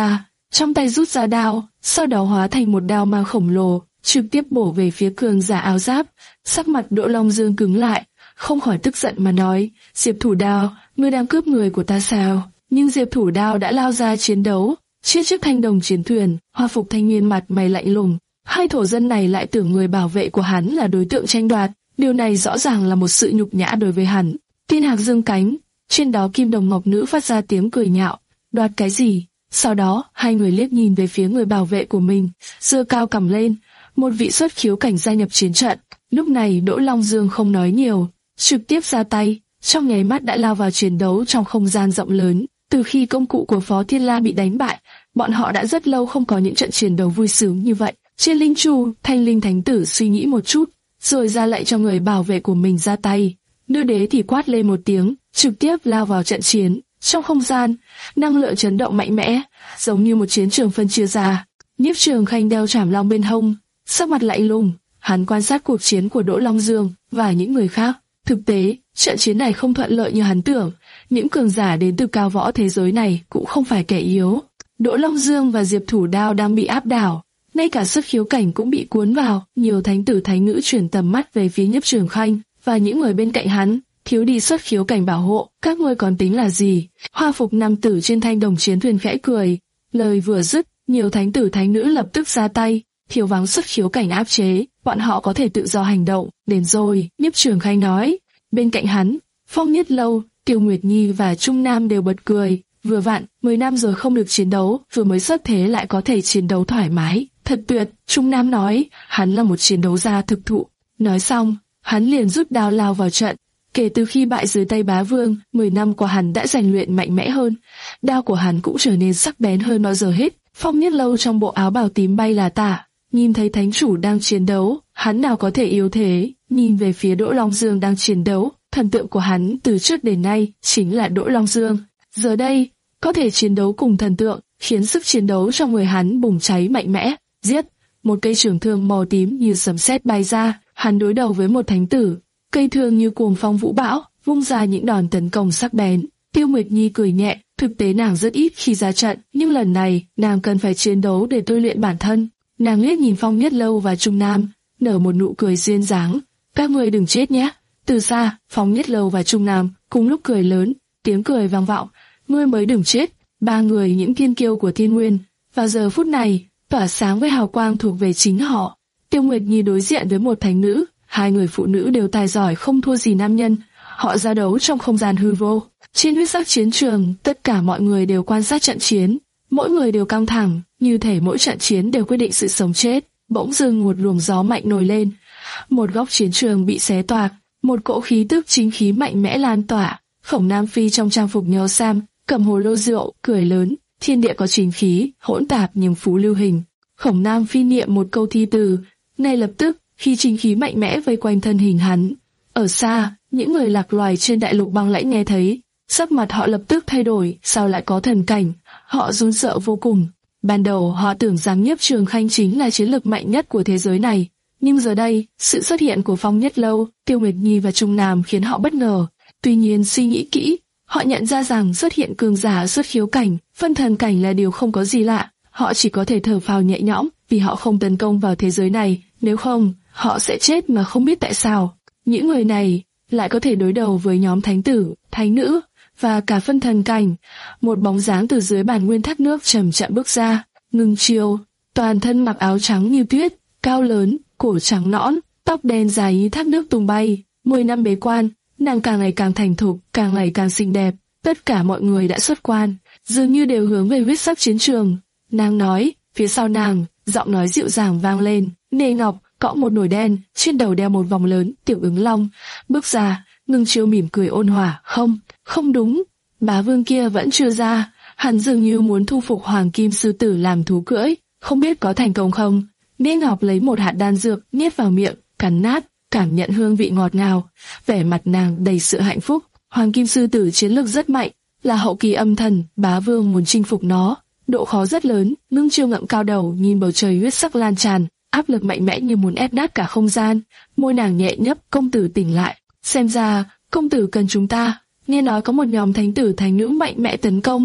trong tay rút ra đao, sau đó hóa thành một đao mang khổng lồ, trực tiếp bổ về phía cường giả áo giáp. Sắc mặt Đỗ Long Dương cứng lại, không khỏi tức giận mà nói, Diệp Thủ Đao, ngươi đang cướp người của ta sao? Nhưng Diệp Thủ Đao đã lao ra chiến đấu, chiếc chiếc thanh đồng chiến thuyền. Hoa phục thanh niên mặt mày lạnh lùng, hai thổ dân này lại tưởng người bảo vệ của hắn là đối tượng tranh đoạt, điều này rõ ràng là một sự nhục nhã đối với hắn. Thiên hạc dương cánh, trên đó kim đồng ngọc nữ phát ra tiếng cười nhạo, đoạt cái gì? Sau đó, hai người liếc nhìn về phía người bảo vệ của mình, giơ cao cầm lên, một vị xuất khiếu cảnh gia nhập chiến trận. Lúc này Đỗ Long Dương không nói nhiều, trực tiếp ra tay, trong nháy mắt đã lao vào chiến đấu trong không gian rộng lớn. Từ khi công cụ của Phó Thiên La bị đánh bại, bọn họ đã rất lâu không có những trận chiến đấu vui sướng như vậy. Trên linh chu, Thanh Linh Thánh Tử suy nghĩ một chút, rồi ra lệnh cho người bảo vệ của mình ra tay. Nữ đế thì quát lên một tiếng, trực tiếp lao vào trận chiến. Trong không gian, năng lượng chấn động mạnh mẽ, giống như một chiến trường phân chia ra. Nhiếp Trường Khanh đeo trảm long bên hông, sắc mặt lạnh lùng, hắn quan sát cuộc chiến của Đỗ Long Dương và những người khác. Thực tế, trận chiến này không thuận lợi như hắn tưởng, những cường giả đến từ cao võ thế giới này cũng không phải kẻ yếu. Đỗ Long Dương và Diệp Thủ Đao đang bị áp đảo, ngay cả xuất khiếu cảnh cũng bị cuốn vào. Nhiều thánh tử thánh nữ chuyển tầm mắt về phía Nhiếp Trường Khanh và những người bên cạnh hắn, thiếu đi xuất khiếu cảnh bảo hộ, các ngươi còn tính là gì? Hoa phục nam tử trên thanh đồng chiến thuyền khẽ cười, lời vừa dứt, nhiều thánh tử thánh nữ lập tức ra tay, thiếu vắng xuất khiếu cảnh áp chế, bọn họ có thể tự do hành động. Đến rồi, Nhiếp Trường Khanh nói. Bên cạnh hắn, Phong Nhất Lâu, Tiêu Nguyệt Nhi và Trung Nam đều bật cười. Vừa vặn, mười năm rồi không được chiến đấu, vừa mới xuất thế lại có thể chiến đấu thoải mái, thật tuyệt. Trung Nam nói, hắn là một chiến đấu gia thực thụ. Nói xong, hắn liền rút đao lao vào trận. Kể từ khi bại dưới tay Bá Vương, mười năm qua hắn đã rèn luyện mạnh mẽ hơn, đao của hắn cũng trở nên sắc bén hơn bao giờ hết. Phong Nhất Lâu trong bộ áo bào tím bay là tả, nhìn thấy thánh chủ đang chiến đấu, hắn nào có thể yếu thế. Nhìn về phía Đỗ Long Dương đang chiến đấu, thần tượng của hắn từ trước đến nay chính là Đỗ Long Dương. Giờ đây, có thể chiến đấu cùng thần tượng, khiến sức chiến đấu trong người hắn bùng cháy mạnh mẽ. Giết! Một cây trường thương màu tím như sấm sét bay ra, hắn đối đầu với một thánh tử. Cây thương như cuồng phong vũ bão, vung ra những đòn tấn công sắc bén. Tiêu Nguyệt Nhi cười nhẹ, thực tế nàng rất ít khi ra trận, nhưng lần này nàng cần phải chiến đấu để tôi luyện bản thân. Nàng liếc nhìn Phong Nhất Lâu và Trung Nam, nở một nụ cười duyên dáng. Các ngươi đừng chết nhé. Từ xa, Phong Nhất Lâu và Trung Nam cùng lúc cười lớn, tiếng cười vang vọng. Ngươi mới đừng chết. Ba người những thiên kiêu của Thiên Nguyên, vào giờ phút này tỏa sáng với hào quang thuộc về chính họ. Tiêu Nguyệt Nhi đối diện với một thánh nữ, hai người phụ nữ đều tài giỏi không thua gì nam nhân. Họ ra đấu trong không gian hư vô. Trên huyết sắc chiến trường, tất cả mọi người đều quan sát trận chiến, mỗi người đều căng thẳng, như thể mỗi trận chiến đều quyết định sự sống chết. Bỗng dưng một luồng gió mạnh nổi lên, một góc chiến trường bị xé toạc, một cỗ khí tức chính khí mạnh mẽ lan tỏa. Khổng Nam Phi trong trang phục nho sam, cầm hồ lô rượu, cười lớn, thiên địa có chính khí, hỗn tạp nhưng phú lưu hình. Khổng Nam Phi niệm một câu thi từ, ngay lập tức, khi chính khí mạnh mẽ vây quanh thân hình hắn. Ở xa, những người lạc loài trên đại lục băng lãnh nghe thấy, sắc mặt họ lập tức thay đổi, sao lại có thần cảnh, họ run sợ vô cùng. Ban đầu họ tưởng rằng Nhiếp Trường Khanh chính là chiến lực mạnh nhất của thế giới này, nhưng giờ đây, sự xuất hiện của Phong Nhất Lâu, Tiêu Nguyệt Nhi và Trung Nam khiến họ bất ngờ. Tuy nhiên suy nghĩ kỹ, họ nhận ra rằng xuất hiện cường giả xuất khiếu cảnh, phân thần cảnh là điều không có gì lạ. Họ chỉ có thể thở phào nhẹ nhõm vì họ không tấn công vào thế giới này, nếu không, họ sẽ chết mà không biết tại sao. Những người này lại có thể đối đầu với nhóm thánh tử, thánh nữ và cả phân thần cảnh. Một bóng dáng từ dưới bản nguyên thác nước chậm chậm bước ra, Ngưng Chiêu, toàn thân mặc áo trắng như tuyết, cao lớn, cổ trắng nõn, tóc đen dài như thác nước tung bay. Mười năm bế quan, nàng càng ngày càng thành thục, càng ngày càng xinh đẹp. Tất cả mọi người đã xuất quan, dường như đều hướng về huyết sắc chiến trường. Nàng nói, phía sau nàng, giọng nói dịu dàng vang lên. Nê Ngọc cõng một nồi đen, trên đầu đeo một vòng lớn, Tiểu Ứng Long bước ra. Ngưng Chiêu mỉm cười ôn hòa, không, không đúng, Bá Vương kia vẫn chưa ra, hắn dường như muốn thu phục Hoàng Kim Sư Tử làm thú cưỡi, không biết có thành công không. Nê Ngọc lấy một hạt đan dược nhét vào miệng, cắn nát, cảm nhận hương vị ngọt ngào, vẻ mặt nàng đầy sự hạnh phúc. Hoàng Kim Sư Tử chiến lực rất mạnh, là hậu kỳ âm thần, Bá Vương muốn chinh phục nó, độ khó rất lớn. Ngưng Chiêu ngậm cao đầu, nhìn bầu trời huyết sắc lan tràn, áp lực mạnh mẽ như muốn ép nát cả không gian. Môi nàng nhẹ nhấp, công tử tỉnh lại, xem ra công tử cần chúng ta. Nghe nói có một nhóm thánh tử thánh nữ mạnh mẽ tấn công.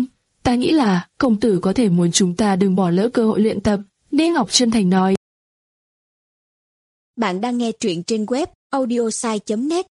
Ta nghĩ là công tử có thể muốn chúng ta đừng bỏ lỡ cơ hội luyện tập. Nê Ngọc chân thành nói. Bạn đang nghe truyện trên web audiosai chấm net.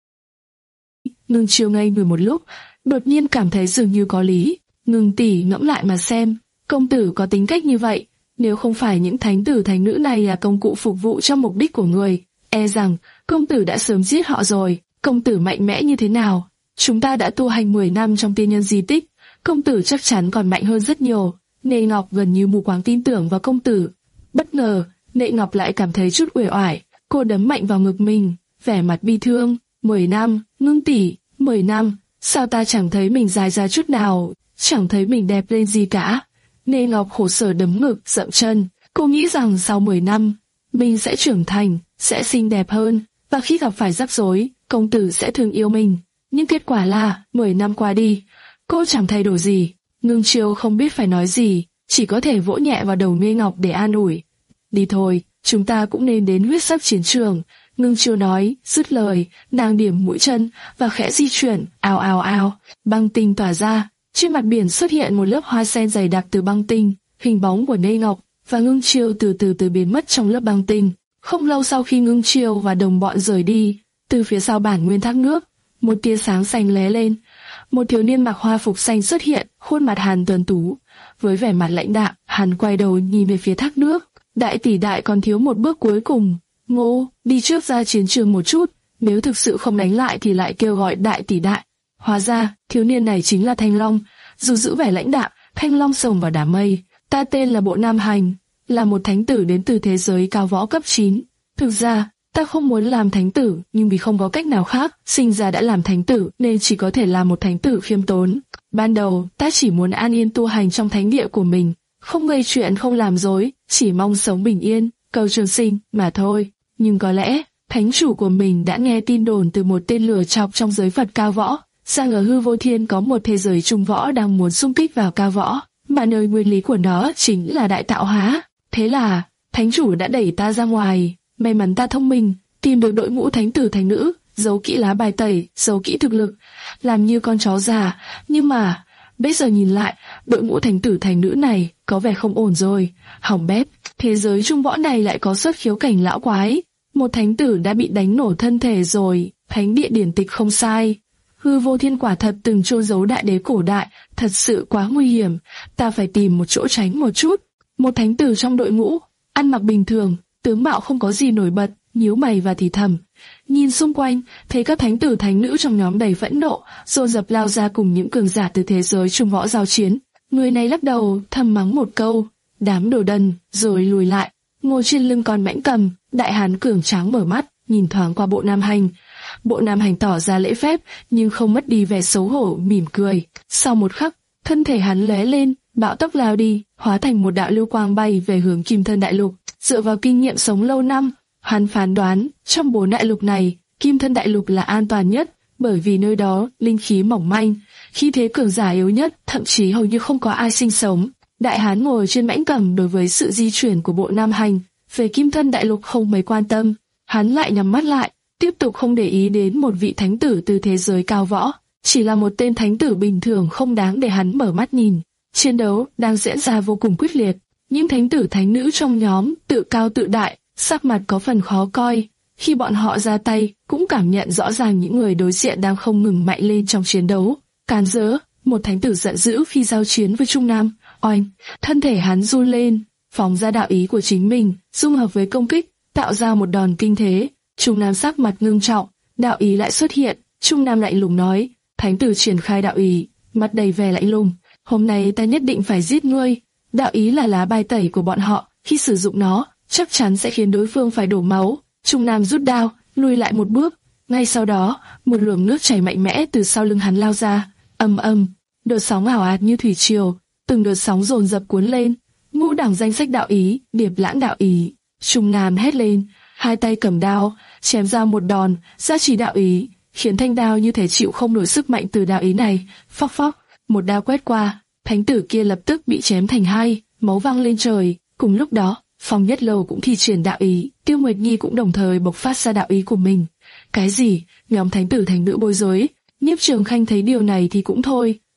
Ngưng Chiêu ngây người một lúc, đột nhiên cảm thấy dường như có lý. Ngưng tỷ ngẫm lại mà xem, công tử có tính cách như vậy, nếu không phải những thánh tử thánh nữ này là công cụ phục vụ cho mục đích của người, e rằng công tử đã sớm giết họ rồi. Công tử mạnh mẽ như thế nào? Chúng ta đã tu hành mười năm trong tiên nhân di tích, công tử chắc chắn còn mạnh hơn rất nhiều. Nê Ngọc gần như mù quáng tin tưởng vào công tử. Bất ngờ, Nê Ngọc lại cảm thấy chút uể oải, cô đấm mạnh vào ngực mình, vẻ mặt bi thương. Mười năm, Ngưng tỷ, mười năm, sao ta chẳng thấy mình dài ra chút nào, chẳng thấy mình đẹp lên gì cả. Nê Ngọc khổ sở đấm ngực, dậm chân. Cô nghĩ rằng sau mười năm, mình sẽ trưởng thành, sẽ xinh đẹp hơn, và khi gặp phải rắc rối, công tử sẽ thương yêu mình. Nhưng kết quả là, mười năm qua đi, cô chẳng thay đổi gì. Ngưng Chiêu không biết phải nói gì, chỉ có thể vỗ nhẹ vào đầu Nê Ngọc để an ủi. Đi thôi, chúng ta cũng nên đến huyết sắc chiến trường. Ngưng Chiêu nói, dứt lời, nàng điểm mũi chân và khẽ di chuyển, ào ào ào, băng tinh tỏa ra. Trên mặt biển xuất hiện một lớp hoa sen dày đặc từ băng tinh, hình bóng của Nê Ngọc và Ngưng Chiêu từ từ từ biến mất trong lớp băng tinh. Không lâu sau khi Ngưng Chiêu và đồng bọn rời đi, từ phía sau bản nguyên thác nước, một tia sáng xanh lóe lên. Một thiếu niên mặc hoa phục xanh xuất hiện, khuôn mặt Hàn tuấn tú, với vẻ mặt lãnh đạm, hắn quay đầu nhìn về phía thác nước. Đại tỷ đại còn thiếu một bước cuối cùng. Ngô, đi trước ra chiến trường một chút, nếu thực sự không đánh lại thì lại kêu gọi đại tỷ đại. Hóa ra, thiếu niên này chính là Thanh Long. Dù giữ vẻ lãnh đạm, Thanh Long sồng vào đám mây. Ta tên là Bộ Nam Hành, là một thánh tử đến từ thế giới cao võ cấp chín. Thực ra, ta không muốn làm thánh tử, nhưng vì không có cách nào khác, sinh ra đã làm thánh tử nên chỉ có thể làm một thánh tử khiêm tốn. Ban đầu, ta chỉ muốn an yên tu hành trong thánh địa của mình, không gây chuyện không làm dối, chỉ mong sống bình yên, cầu trường sinh mà thôi. Nhưng có lẽ, thánh chủ của mình đã nghe tin đồn từ một tên lừa chọc trong giới Phật cao võ, rằng ở hư vô thiên có một thế giới trung võ đang muốn xung kích vào cao võ, mà nơi nguyên lý của nó chính là đại tạo hóa. Thế là, thánh chủ đã đẩy ta ra ngoài. May mắn ta thông minh, tìm được đội ngũ thánh tử thánh nữ, giấu kỹ lá bài tẩy, giấu kỹ thực lực, làm như con chó già. Nhưng mà, bây giờ nhìn lại, đội ngũ thánh tử thánh nữ này có vẻ không ổn rồi. Hỏng bét, thế giới trung võ này lại có xuất khiếu cảnh lão quái. Một thánh tử đã bị đánh nổ thân thể rồi, thánh địa điển tịch không sai. Hư vô thiên quả thật từng chôn giấu đại đế cổ đại, thật sự quá nguy hiểm, ta phải tìm một chỗ tránh một chút. Một thánh tử trong đội ngũ, ăn mặc bình thường, tướng mạo không có gì nổi bật, nhíu mày và thì thầm. Nhìn xung quanh, thấy các thánh tử thánh nữ trong nhóm đầy phẫn nộ, dồn dập lao ra cùng những cường giả từ thế giới trung võ giao chiến. Người này lắc đầu, thầm mắng một câu, đám đồ đần, rồi lùi lại. Ngồi trên lưng con mãnh cầm, đại hán cường tráng mở mắt, nhìn thoáng qua Bộ Nam Hành. Bộ Nam Hành tỏ ra lễ phép, nhưng không mất đi vẻ xấu hổ, mỉm cười. Sau một khắc, thân thể hắn lóe lên, bão tốc lao đi, hóa thành một đạo lưu quang bay về hướng Kim Thân Đại Lục. Dựa vào kinh nghiệm sống lâu năm, hắn phán đoán, trong bốn đại lục này, Kim Thân Đại Lục là an toàn nhất, bởi vì nơi đó linh khí mỏng manh, khí thế cường giả yếu nhất, thậm chí hầu như không có ai sinh sống. Đại hán ngồi trên mãnh cầm đối với sự di chuyển của Bộ Nam Hành, về Kim Thân Đại Lục không mấy quan tâm, hắn lại nhắm mắt lại, tiếp tục không để ý đến một vị thánh tử từ thế giới cao võ, chỉ là một tên thánh tử bình thường không đáng để hắn mở mắt nhìn. Chiến đấu đang diễn ra vô cùng quyết liệt, những thánh tử thánh nữ trong nhóm tự cao tự đại, sắc mặt có phần khó coi. Khi bọn họ ra tay, cũng cảm nhận rõ ràng những người đối diện đang không ngừng mạnh lên trong chiến đấu. Càn rỡ, một thánh tử giận dữ khi giao chiến với Trung Nam. Oanh, thân thể hắn run lên, phóng ra đạo ý của chính mình, dung hợp với công kích, tạo ra một đòn kinh thế. Trung Nam sắc mặt ngưng trọng, đạo ý lại xuất hiện. Trung Nam lạnh lùng nói, thánh tử triển khai đạo ý, mặt đầy vẻ lạnh lùng. Hôm nay ta nhất định phải giết ngươi. Đạo ý là lá bài tẩy của bọn họ, khi sử dụng nó, chắc chắn sẽ khiến đối phương phải đổ máu. Trung Nam rút đao, lùi lại một bước. Ngay sau đó, một luồng nước chảy mạnh mẽ từ sau lưng hắn lao ra. Ầm ầm, đợt sóng ảo ạt như thủy triều, từng đợt sóng dồn dập cuốn lên. Ngũ đẳng danh sách đạo ý, điệp lãng đạo ý. Trung Nam hét lên, hai tay cầm đao, chém ra một đòn, gia trì đạo ý, khiến thanh đao như thể chịu không nổi sức mạnh từ đạo ý này. Phóc phóc, một đao quét qua, thánh tử kia lập tức bị chém thành hai, máu văng lên trời. Cùng lúc đó, Phong Nhất Lâu cũng thi triển đạo ý, Tiêu Nguyệt Nhi cũng đồng thời bộc phát ra đạo ý của mình. Cái gì? Nhóm thánh tử thánh nữ bối rối. Nhiếp Trường Khanh thấy điều này thì cũng thôi,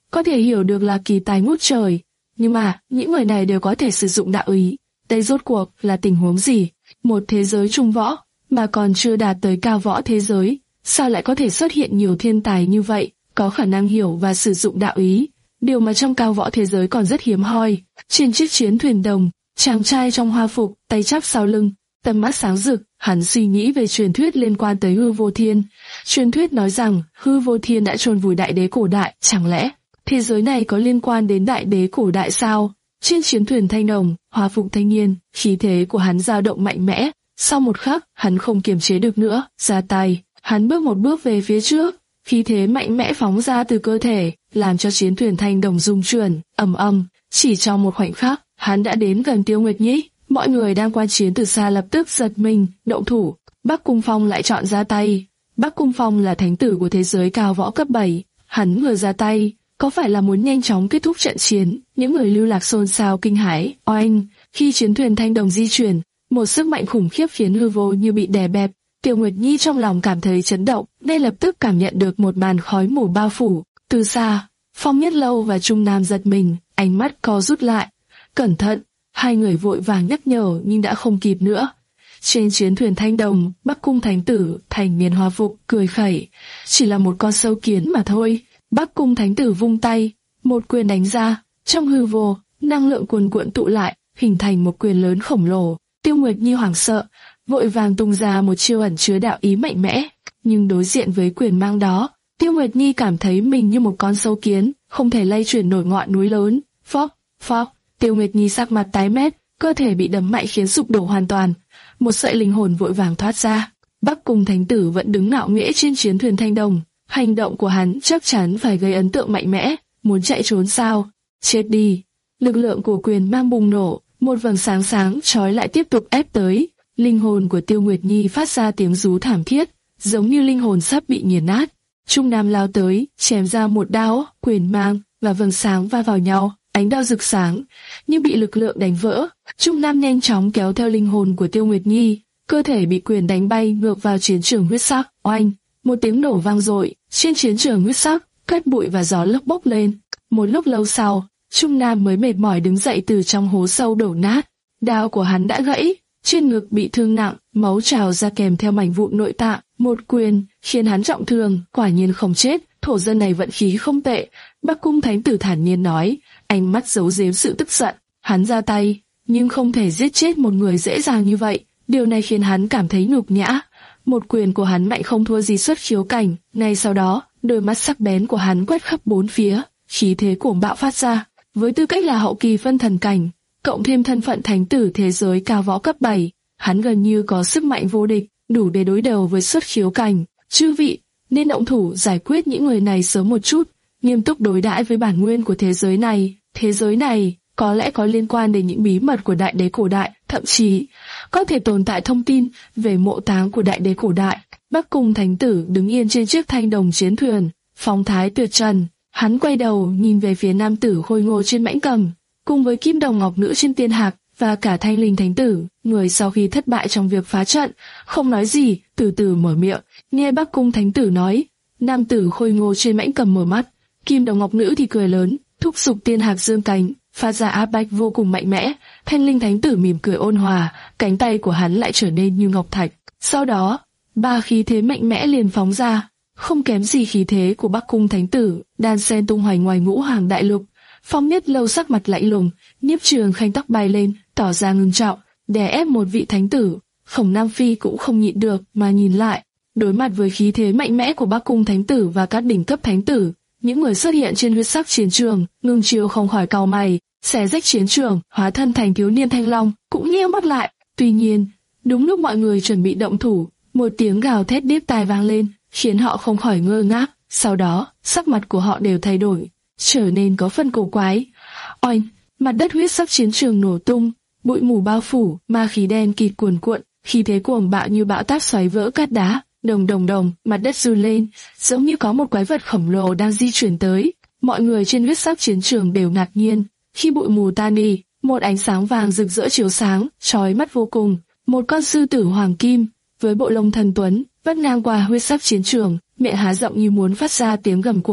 có thể hiểu được là kỳ tài ngút trời. Nhưng mà, những người này đều có thể sử dụng đạo ý. Đây rốt cuộc là tình huống gì? Một thế giới trung võ, mà còn chưa đạt tới cao võ thế giới, sao lại có thể xuất hiện nhiều thiên tài như vậy, có khả năng hiểu và sử dụng đạo ý? Điều mà trong cao võ thế giới còn rất hiếm hoi. Trên chiếc chiến thuyền đồng, chàng trai trong hoa phục, tay chắp sau lưng, tầm mắt sáng rực, hắn suy nghĩ về truyền thuyết liên quan tới hư vô thiên. Truyền thuyết nói rằng hư vô thiên đã chôn vùi đại đế cổ đại, chẳng lẽ thế giới này có liên quan đến đại đế cổ đại sao? Trên chiến thuyền thanh đồng, hoa phục thanh niên, khí thế của hắn dao động mạnh mẽ. Sau một khắc, hắn không kiềm chế được nữa, ra tay, hắn bước một bước về phía trước, khí thế mạnh mẽ phóng ra từ cơ thể, làm cho chiến thuyền thanh đồng rung chuyển, ầm ầm. Chỉ trong một khoảnh khắc, hắn đã đến gần Tiêu Nguyệt Nhi. Mọi người đang quan chiến từ xa lập tức giật mình, động thủ. Bắc Cung Phong lại chọn ra tay. Bắc Cung Phong là thánh tử của thế giới cao võ cấp bảy, hắn vừa ra tay, có phải là muốn nhanh chóng kết thúc trận chiến? Những người lưu lạc xôn xao kinh hãi. Oanh! Khi chiến thuyền thanh đồng di chuyển, một sức mạnh khủng khiếp khiến hư vô như bị đè bẹp. Tiêu Nguyệt Nhi trong lòng cảm thấy chấn động, nên lập tức cảm nhận được một màn khói mù bao phủ. Từ xa, Phong Nhất Lâu và Trung Nam giật mình, ánh mắt co rút lại. Cẩn thận! Hai người vội vàng nhắc nhở nhưng đã không kịp nữa. Trên chiến thuyền thanh đồng, Bắc Cung Thánh Tử thành niên hoa phục cười khẩy, chỉ là một con sâu kiến mà thôi. Bắc Cung Thánh Tử vung tay, một quyền đánh ra, trong hư vô, năng lượng cuồn cuộn tụ lại, hình thành một quyền lớn khổng lồ. Tiêu Nguyệt Nhi hoảng sợ, vội vàng tung ra một chiêu ẩn chứa đạo ý mạnh mẽ, nhưng đối diện với quyền mang đó, Tiêu Nguyệt Nhi cảm thấy mình như một con sâu kiến, không thể lay chuyển nổi ngọn núi lớn. Phốc, phốc, Tiêu Nguyệt Nhi sắc mặt tái mét, cơ thể bị đấm mạnh khiến sụp đổ hoàn toàn. Một sợi linh hồn vội vàng thoát ra. Bắc Cung Thánh Tử vẫn đứng ngạo nghễ trên chiến thuyền thanh đồng. Hành động của hắn chắc chắn phải gây ấn tượng mạnh mẽ. Muốn chạy trốn sao? Chết đi! Lực lượng của quyền mang bùng nổ, một vầng sáng sáng chói lại tiếp tục ép tới. Linh hồn của Tiêu Nguyệt Nhi phát ra tiếng rú thảm thiết, giống như linh hồn sắp bị nghiền nát. Trung Nam lao tới, chém ra một đao, quyền mang và vầng sáng va vào nhau. Ánh đao rực sáng, như bị lực lượng đánh vỡ. Trung Nam nhanh chóng kéo theo linh hồn của Tiêu Nguyệt Nhi, cơ thể bị quyền đánh bay ngược vào chiến trường huyết sắc. Oanh! Một tiếng nổ vang dội, trên chiến trường huyết sắc, cát bụi và gió lốc bốc lên. Một lúc lâu sau, Trung Nam mới mệt mỏi đứng dậy từ trong hố sâu đổ nát. Đao của hắn đã gãy, trên ngực bị thương nặng, máu trào ra kèm theo mảnh vụn nội tạng. Một quyền khiến hắn trọng thương, quả nhiên không chết. Thổ dân này vận khí không tệ. Bắc Cung Thánh Tử thản nhiên nói, ánh mắt giấu giếm sự tức giận. Hắn ra tay, nhưng không thể giết chết một người dễ dàng như vậy. Điều này khiến hắn cảm thấy nhục nhã. Một quyền của hắn mạnh không thua gì xuất khiếu cảnh. Ngay sau đó, đôi mắt sắc bén của hắn quét khắp bốn phía, khí thế cuồng bạo phát ra. Với tư cách là hậu kỳ phân thần cảnh, cộng thêm thân phận thánh tử thế giới cao võ cấp bảy, hắn gần như có sức mạnh vô địch, đủ để đối đầu với xuất khiếu cảnh. Chư vị, nên động thủ giải quyết những người này sớm một chút, nghiêm túc đối đãi với bản nguyên của thế giới này. Thế giới này có lẽ có liên quan đến những bí mật của đại đế cổ đại, thậm chí có thể tồn tại thông tin về mộ táng của đại đế cổ đại. Bắc Cung Thánh Tử đứng yên trên chiếc thanh đồng chiến thuyền, phong thái tuyệt trần. Hắn quay đầu nhìn về phía nam tử khôi ngô trên mãnh cầm, cùng với kim đồng ngọc nữ trên tiên hạc và cả Thanh Linh Thánh Tử, người sau khi thất bại trong việc phá trận, không nói gì, từ từ mở miệng. Nghe Bắc Cung Thánh Tử nói, nam tử khôi ngô trên mãnh cầm mở mắt, kim đồng ngọc nữ thì cười lớn, thúc giục tiên hạc dương cánh, phát ra áp bách vô cùng mạnh mẽ. Thanh Linh Thánh Tử mỉm cười ôn hòa, cánh tay của hắn lại trở nên như ngọc thạch. Sau đó, ba khí thế mạnh mẽ liền phóng ra, không kém gì khí thế của Bắc Cung Thánh Tử, đan xen tung hoành ngoài ngũ hàng đại lục. Phong Nhất Lâu sắc mặt lạnh lùng, Nhiếp Trường Khanh tóc bay lên, tỏ ra ngưng trọng, đè ép một vị thánh tử. Khổng Nam Phi cũng không nhịn được mà nhìn lại, đối mặt với khí thế mạnh mẽ của Bắc Cung Thánh Tử và các đỉnh cấp thánh tử, những người xuất hiện trên huyết sắc chiến trường, Ngưng Chiêu không khỏi cau mày, xé rách chiến trường, hóa thân thành thiếu niên thanh long, cũng nheo mắt lại. Tuy nhiên, đúng lúc mọi người chuẩn bị động thủ, một tiếng gào thét điếc tai vang lên, khiến họ không khỏi ngơ ngác. Sau đó, sắc mặt của họ đều thay đổi, trở nên có phần cổ quái. Oanh! Mặt đất huyết sắc chiến trường nổ tung, bụi mù bao phủ, ma khí đen kịt cuồn cuộn, khí thế cuồng bạo như bão táp xoáy vỡ cát đá. Đồng đồng đồng, mặt đất run lên, giống như có một quái vật khổng lồ đang di chuyển tới. Mọi người trên huyết sắc chiến trường đều ngạc nhiên. Khi bụi mù tan đi, một ánh sáng vàng rực rỡ chiếu sáng, chói mắt vô cùng. Một con sư tử hoàng kim, với bộ lông thần tuấn, vắt ngang qua huyết sắc chiến trường, miệng há rộng như muốn phát ra tiếng gầm cuồng bạo.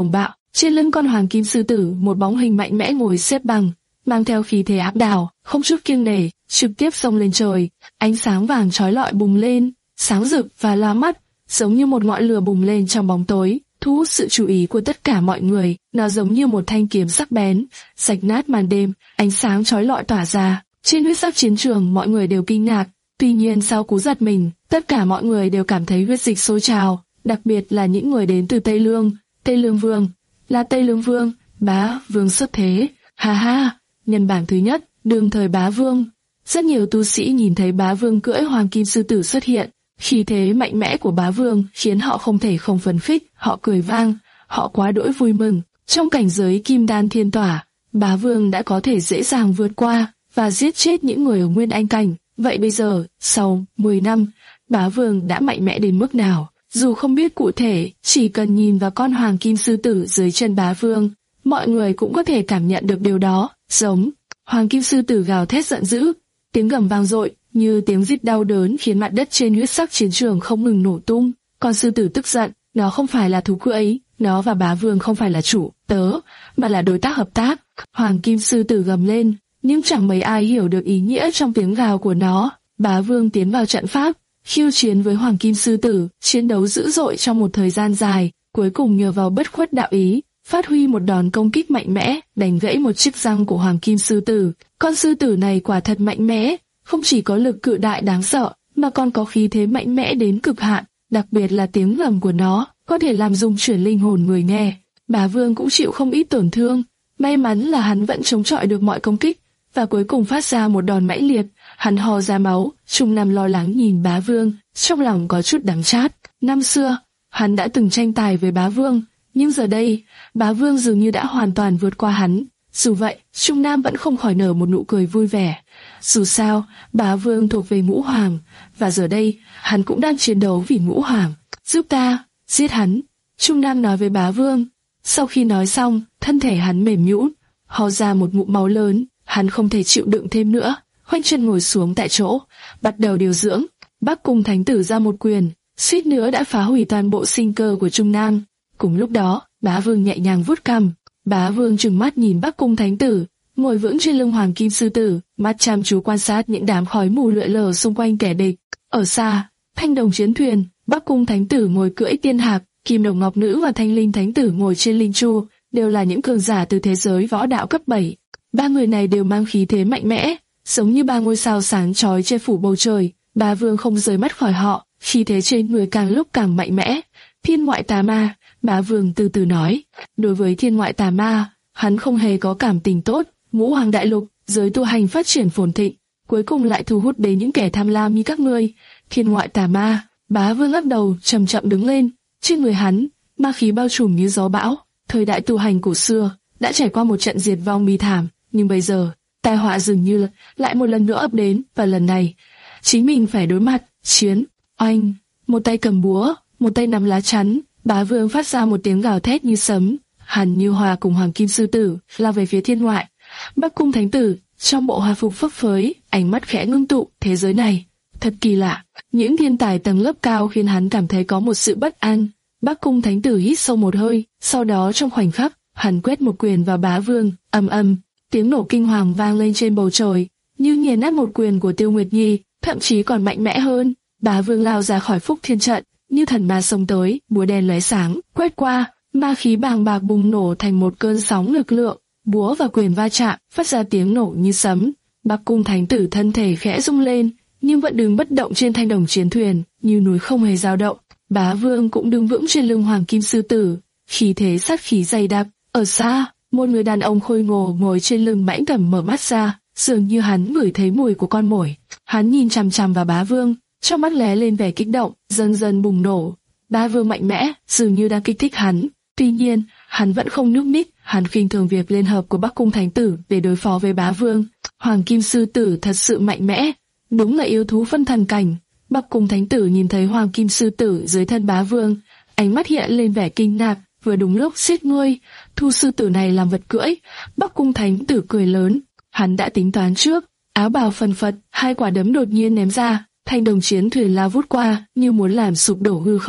Trên lưng con hoàng kim sư tử, một bóng hình mạnh mẽ ngồi xếp bằng, mang theo khí thế áp đảo, không chút kiêng nể, trực tiếp xông lên trời. Ánh sáng vàng chói lọi bùng lên, sáng rực và lóa mắt, giống như một ngọn lửa bùng lên trong bóng tối, thu hút sự chú ý của tất cả mọi người. Nó giống như một thanh kiếm sắc bén, rạch nát màn đêm. Ánh sáng chói lọi tỏa ra, trên huyết sắc chiến trường mọi người đều kinh ngạc. Tuy nhiên sau cú giật mình, tất cả mọi người đều cảm thấy huyết dịch sôi trào, đặc biệt là những người đến từ Tây Lương. Tây Lương Vương, là Tây Lương Vương, bá vương xuất thế. Ha ha, nhân bảng thứ nhất, đương thời bá vương. Rất nhiều tu sĩ nhìn thấy bá vương cưỡi hoàng kim sư tử xuất hiện, khí thế mạnh mẽ của bá vương khiến họ không thể không phấn khích, họ cười vang, họ quá đỗi vui mừng. Trong cảnh giới kim đan thiên tỏa, bá vương đã có thể dễ dàng vượt qua và giết chết những người ở nguyên anh cảnh. Vậy bây giờ, sau mười năm, bá vương đã mạnh mẽ đến mức nào? Dù không biết cụ thể, chỉ cần nhìn vào con hoàng kim sư tử dưới chân bá vương, mọi người cũng có thể cảm nhận được điều đó. Giống, hoàng kim sư tử gào thét giận dữ, tiếng gầm vang dội như tiếng rít đau đớn khiến mặt đất trên huyết sắc chiến trường không ngừng nổ tung. Con sư tử tức giận, nó không phải là thú cưỡi, nó và bá vương không phải là chủ tớ, mà là đối tác hợp tác. Hoàng kim sư tử gầm lên, nhưng chẳng mấy ai hiểu được ý nghĩa trong tiếng gào của nó. Bá vương tiến vào trận pháp, khiêu chiến với hoàng kim sư tử, chiến đấu dữ dội trong một thời gian dài, cuối cùng nhờ vào bất khuất đạo ý, phát huy một đòn công kích mạnh mẽ, đánh gãy một chiếc răng của hoàng kim sư tử. Con sư tử này quả thật mạnh mẽ, không chỉ có lực cự đại đáng sợ, mà còn có khí thế mạnh mẽ đến cực hạn, đặc biệt là tiếng gầm của nó có thể làm rung chuyển linh hồn người nghe. Bá vương cũng chịu không ít tổn thương, may mắn là hắn vẫn chống chọi được mọi công kích, và cuối cùng phát ra một đòn mãnh liệt. Hắn ho ra máu. Trung Nam lo lắng nhìn bá vương, trong lòng có chút đắng chát. Năm xưa, hắn đã từng tranh tài với bá vương, nhưng giờ đây, bá vương dường như đã hoàn toàn vượt qua hắn. Dù vậy, Trung Nam vẫn không khỏi nở một nụ cười vui vẻ. Dù sao, bá vương thuộc về ngũ hoàng, và giờ đây, hắn cũng đang chiến đấu vì ngũ hoàng. Giúp ta, giết hắn, Trung Nam nói với bá vương. Sau khi nói xong, thân thể hắn mềm nhũn, ho ra một ngụm máu lớn. Hắn không thể chịu đựng thêm nữa, khoanh chân ngồi xuống tại chỗ, bắt đầu điều dưỡng. Bắc Cung Thánh Tử ra một quyền, suýt nữa đã phá hủy toàn bộ sinh cơ của Trung Nam. Cùng lúc đó, bá vương nhẹ nhàng vuốt cằm. Bá vương trừng mắt nhìn Bắc Cung Thánh Tử, ngồi vững trên lưng hoàng kim sư tử, mắt chăm chú quan sát những đám khói mù lượn lờ xung quanh kẻ địch. Ở xa, thanh đồng chiến thuyền, Bắc Cung Thánh Tử ngồi cưỡi tiên hạc, Kim Đồng Ngọc Nữ và Thanh Linh Thánh Tử ngồi trên linh chu, đều là những cường giả từ thế giới võ đạo cấp bảy. Ba người này đều mang khí thế mạnh mẽ, giống như ba ngôi sao sáng chói che phủ bầu trời. Bá vương không rời mắt khỏi họ, khí thế trên người càng lúc càng mạnh mẽ. Thiên ngoại tà ma, bá vương từ từ nói. Đối với thiên ngoại tà ma, hắn không hề có cảm tình tốt. Ngũ hoàng đại lục, giới tu hành phát triển phồn thịnh, cuối cùng lại thu hút đến những kẻ tham lam như các ngươi. Thiên ngoại tà ma, bá vương lắc đầu, chậm chậm đứng lên. Trên người hắn, ma khí bao trùm như gió bão. Thời đại tu hành cổ xưa đã trải qua một trận diệt vong bi thảm. Nhưng bây giờ, tai họa dường như lại một lần nữa ập đến, và lần này, chính mình phải đối mặt, chiến. Oanh, một tay cầm búa, một tay nắm lá chắn, bá vương phát ra một tiếng gào thét như sấm. Hắn như hòa cùng hoàng kim sư tử, lao về phía thiên ngoại. Bắc Cung Thánh Tử, trong bộ hòa phục phấp phới, ánh mắt khẽ ngưng tụ, thế giới này, thật kỳ lạ. Những thiên tài tầng lớp cao khiến hắn cảm thấy có một sự bất an. Bắc Cung Thánh Tử hít sâu một hơi, sau đó trong khoảnh khắc, hắn quét một quyền vào bá vương, ầm ầm. Tiếng nổ kinh hoàng vang lên trên bầu trời, như nghiền nát một quyền của Tiêu Nguyệt Nhi, thậm chí còn mạnh mẽ hơn. Bá vương lao ra khỏi Phúc Thiên trận, như thần ma xông tới, búa đen lóe sáng, quét qua, ma khí bàng bạc bùng nổ thành một cơn sóng lực lượng, búa và quyền va chạm, phát ra tiếng nổ như sấm. Bắc Cung Thánh Tử thân thể khẽ rung lên, nhưng vẫn đứng bất động trên thanh đồng chiến thuyền, như núi không hề dao động. Bá vương cũng đứng vững trên lưng hoàng kim sư tử, khí thế sát khí dày đặc. Ở xa, một người đàn ông khôi ngô ngồi trên lưng mãnh cầm mở mắt ra, dường như hắn ngửi thấy mùi của con mồi. Hắn nhìn chằm chằm vào bá vương, trong mắt lóe lên vẻ kích động, dần dần bùng nổ. Bá vương mạnh mẽ, dường như đang kích thích hắn. Tuy nhiên, hắn vẫn không nhúc nhích, hắn khinh thường việc liên hợp của Bắc Cung Thánh Tử để đối phó với bá vương. Hoàng kim sư tử thật sự mạnh mẽ, đúng là yêu thú phân thần cảnh. Bắc Cung Thánh Tử nhìn thấy hoàng kim sư tử dưới thân bá vương, ánh mắt hiện lên vẻ kinh ngạc. Vừa đúng lúc giết ngươi, thu sư tử này làm vật cưỡi. Bắc Cung Thánh Tử cười lớn, hắn đã tính toán trước. Áo bào phần phật, hai quả đấm đột nhiên ném ra, thanh đồng chiến thuyền lao vút qua, như muốn làm sụp đổ hư không.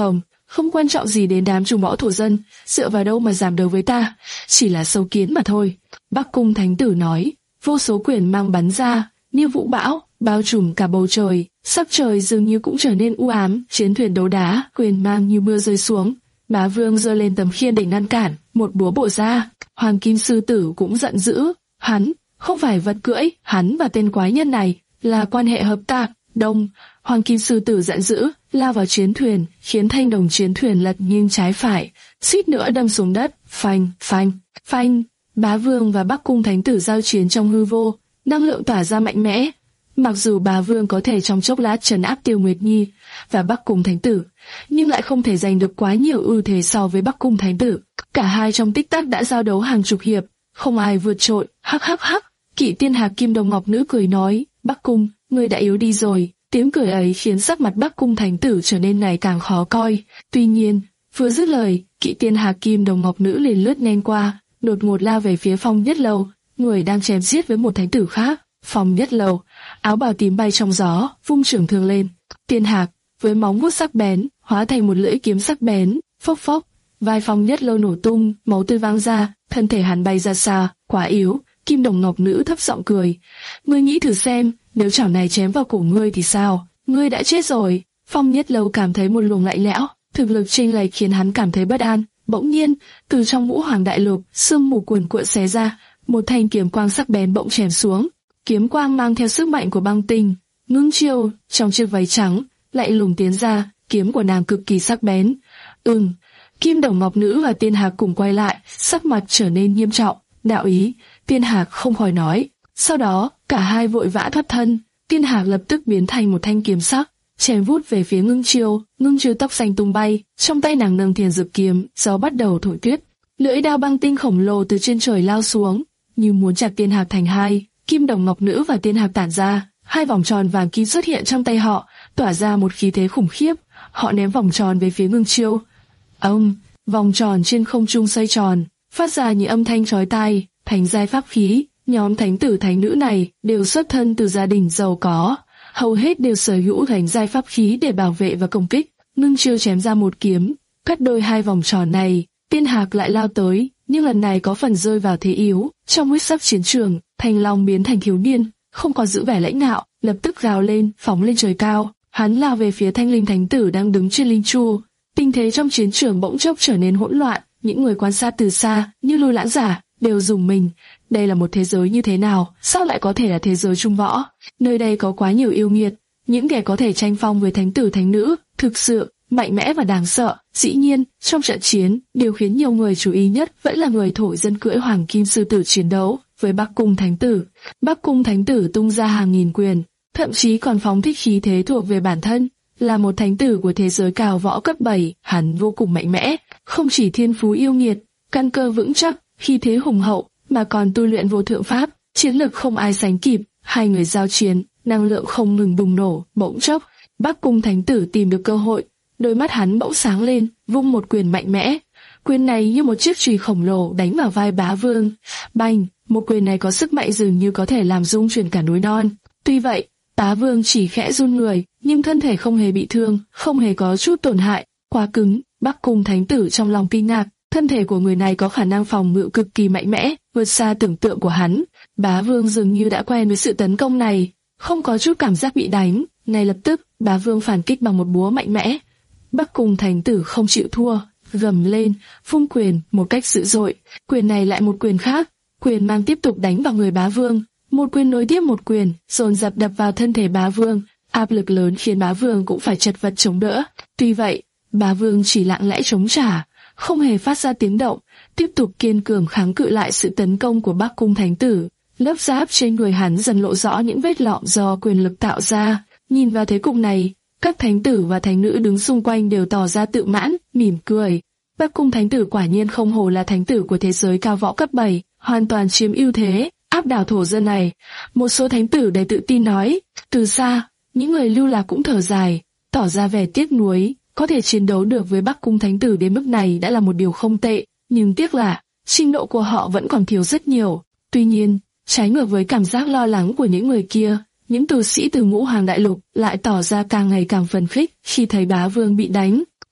không quan trọng gì đến đám trùng võ thổ dân, dựa vào đâu mà giảm đấu với ta, chỉ là sâu kiến mà thôi. Bắc Cung Thánh Tử nói, vô số quyền mang bắn ra, như vũ bão, bao trùm cả bầu trời, sắc trời dường như cũng trở nên u ám, chiến thuyền đấu đá, quyền mang như mưa rơi xuống. Bá Vương giơ lên tấm khiên để ngăn cản, một búa bổ ra. Hoàng Kim Sư Tử cũng giận dữ, hắn không phải vật cưỡi, hắn và tên quái nhân này là quan hệ hợp tác. Đông, Hoàng Kim Sư Tử giận dữ, lao vào chiến thuyền, khiến thanh đồng chiến thuyền lật nghiêng trái phải, suýt nữa đâm xuống đất. Phanh, phanh, phanh. Bá Vương và Bắc Cung Thánh Tử giao chiến trong hư vô, năng lượng tỏa ra mạnh mẽ. Mặc dù Bá Vương có thể trong chốc lát trấn áp Tiêu Nguyệt Nhi và Bắc Cung Thánh Tử, nhưng lại không thể giành được quá nhiều ưu thế so với Bắc Cung Thánh Tử. Cả hai trong tích tắc đã giao đấu hàng chục hiệp, không ai vượt trội. Hắc hắc hắc. Kỵ Tiên Hạc Kim Đồng Ngọc Nữ cười nói, Bắc Cung, ngươi đã yếu đi rồi. Tiếng cười ấy khiến sắc mặt Bắc Cung Thánh Tử trở nên ngày càng khó coi. Tuy nhiên, vừa dứt lời, Kỵ Tiên Hạc Kim Đồng Ngọc Nữ liền lướt nhanh qua, đột ngột lao về phía Phong Nhất Lâu, người đang chém giết với một thánh tử khác. Phong Nhất Lâu, áo bào tím bay trong gió, vung trường thương lên. Tiên Hạc với móng vuốt sắc bén hóa thành một lưỡi kiếm sắc bén, phốc phốc, vai Phong Nhất Lâu nổ tung, máu tươi văng ra, thân thể hắn bay ra xa, quá yếu. Kim Đồng Ngọc Nữ thấp giọng cười, ngươi nghĩ thử xem, nếu chảo này chém vào cổ ngươi thì sao? Ngươi đã chết rồi. Phong Nhất Lâu cảm thấy một luồng lạnh lẽo, thực lực chênh lệch khiến hắn cảm thấy bất an. Bỗng nhiên, từ trong Ngũ Hoàng Đại Lục, sương mù cuồn cuộn xé ra, một thanh kiếm quang sắc bén bỗng chém xuống. Kiếm quang mang theo sức mạnh của băng tinh. Ngưng Chiêu trong chiếc váy trắng lạnh lùng tiến ra, kiếm của nàng cực kỳ sắc bén. Ừm. Kim Đồng Ngọc Nữ và Tiên Hạc cùng quay lại, sắc mặt trở nên nghiêm trọng. Đạo ý, Tiên Hạc không khỏi nói. Sau đó, cả hai vội vã thoát thân. Tiên Hạc lập tức biến thành một thanh kiếm sắc, chém vút về phía Ngưng Chiêu. Ngưng Chiêu tóc xanh tung bay, trong tay nàng nâng thiền dược kiếm, gió bắt đầu thổi tuyết. Lưỡi đao băng tinh khổng lồ từ trên trời lao xuống, như muốn chặt Tiên Hạc thành hai. Kim Đồng Ngọc Nữ và Tiên Hạc tản ra, hai vòng tròn vàng kim xuất hiện trong tay họ, tỏa ra một khí thế khủng khiếp. Họ ném vòng tròn về phía Ngưng Chiêu. Ông, vòng tròn trên không trung xoay tròn, phát ra những âm thanh chói tai. Thành giai pháp khí, nhóm thánh tử thánh nữ này đều xuất thân từ gia đình giàu có, hầu hết đều sở hữu thành giai pháp khí để bảo vệ và công kích. Ngưng Chiêu chém ra một kiếm, cắt đôi hai vòng tròn này. Tiên Hạc lại lao tới, nhưng lần này có phần rơi vào thế yếu. Trong huyết sắc chiến trường, Thanh Long biến thành thiếu niên, không còn giữ vẻ lãnh đạo, lập tức gào lên, phóng lên trời cao. Hắn lao về phía Thanh Linh Thánh Tử đang đứng trên linh chu. Tình thế trong chiến trường bỗng chốc trở nên hỗn loạn, những người quan sát từ xa, như Lôi Lãng Giả, đều rùng mình. Đây là một thế giới như thế nào? Sao lại có thể là thế giới trung võ? Nơi đây có quá nhiều yêu nghiệt, những kẻ có thể tranh phong với thánh tử thánh nữ, thực sự mạnh mẽ và đáng sợ. Dĩ nhiên, trong trận chiến, điều khiến nhiều người chú ý nhất vẫn là người thổ dân cưỡi Hoàng Kim Sư Tử chiến đấu với Bắc Cung Thánh Tử. Bắc Cung Thánh Tử tung ra hàng nghìn quyền, thậm chí còn phóng thích khí thế thuộc về bản thân. Là một thánh tử của thế giới cao võ cấp bảy, hắn vô cùng mạnh mẽ, không chỉ thiên phú yêu nghiệt, căn cơ vững chắc, khí thế hùng hậu, mà còn tu luyện vô thượng pháp, chiến lực không ai sánh kịp. Hai người giao chiến, năng lượng không ngừng bùng nổ. Bỗng chốc, Bắc Cung Thánh Tử tìm được cơ hội, đôi mắt hắn bỗng sáng lên, vung một quyền mạnh mẽ. Quyền này như một chiếc chùy khổng lồ đánh vào vai Bá Vương. Bành! Một quyền này có sức mạnh dường như có thể làm rung chuyển cả núi non. Tuy vậy, Bá Vương chỉ khẽ run người, nhưng thân thể không hề bị thương, không hề có chút tổn hại. Quá cứng. Bắc Cung Thánh Tử trong lòng kinh ngạc. Thân thể của người này có khả năng phòng ngự cực kỳ mạnh mẽ, vượt xa tưởng tượng của hắn. Bá Vương dường như đã quen với sự tấn công này, không có chút cảm giác bị đánh. Ngay lập tức, Bá Vương phản kích bằng một búa mạnh mẽ. Bắc Cung Thánh Tử không chịu thua, gầm lên, vung quyền một cách dữ dội. Quyền này lại một quyền khác, quyền mang tiếp tục đánh vào người Bá Vương. Một quyền nối tiếp một quyền, dồn dập đập vào thân thể Bá Vương. Áp lực lớn khiến Bá Vương cũng phải chật vật chống đỡ. Tuy vậy, Bá Vương chỉ lặng lẽ chống trả, không hề phát ra tiếng động, tiếp tục kiên cường kháng cự lại sự tấn công của Bắc Cung Thánh Tử. Lớp giáp trên người hắn dần lộ rõ những vết lõm do quyền lực tạo ra. Nhìn vào thế cục này, các thánh tử và thánh nữ đứng xung quanh đều tỏ ra tự mãn, mỉm cười. Bắc Cung Thánh Tử quả nhiên không hổ là thánh tử của thế giới cao võ cấp bảy, hoàn toàn chiếm ưu thế, áp đảo thổ dân này. Một số thánh tử đầy tự tin nói. Từ xa, những người lưu lạc cũng thở dài, tỏ ra vẻ tiếc nuối. Có thể chiến đấu được với Bắc Cung Thánh Tử đến mức này đã là một điều không tệ, nhưng tiếc là trình độ của họ vẫn còn thiếu rất nhiều. Tuy nhiên, trái ngược với cảm giác lo lắng của những người kia, những tu sĩ từ Ngũ Hoàng Đại Lục lại tỏ ra càng ngày càng phấn khích khi thấy Bá Vương bị đánh.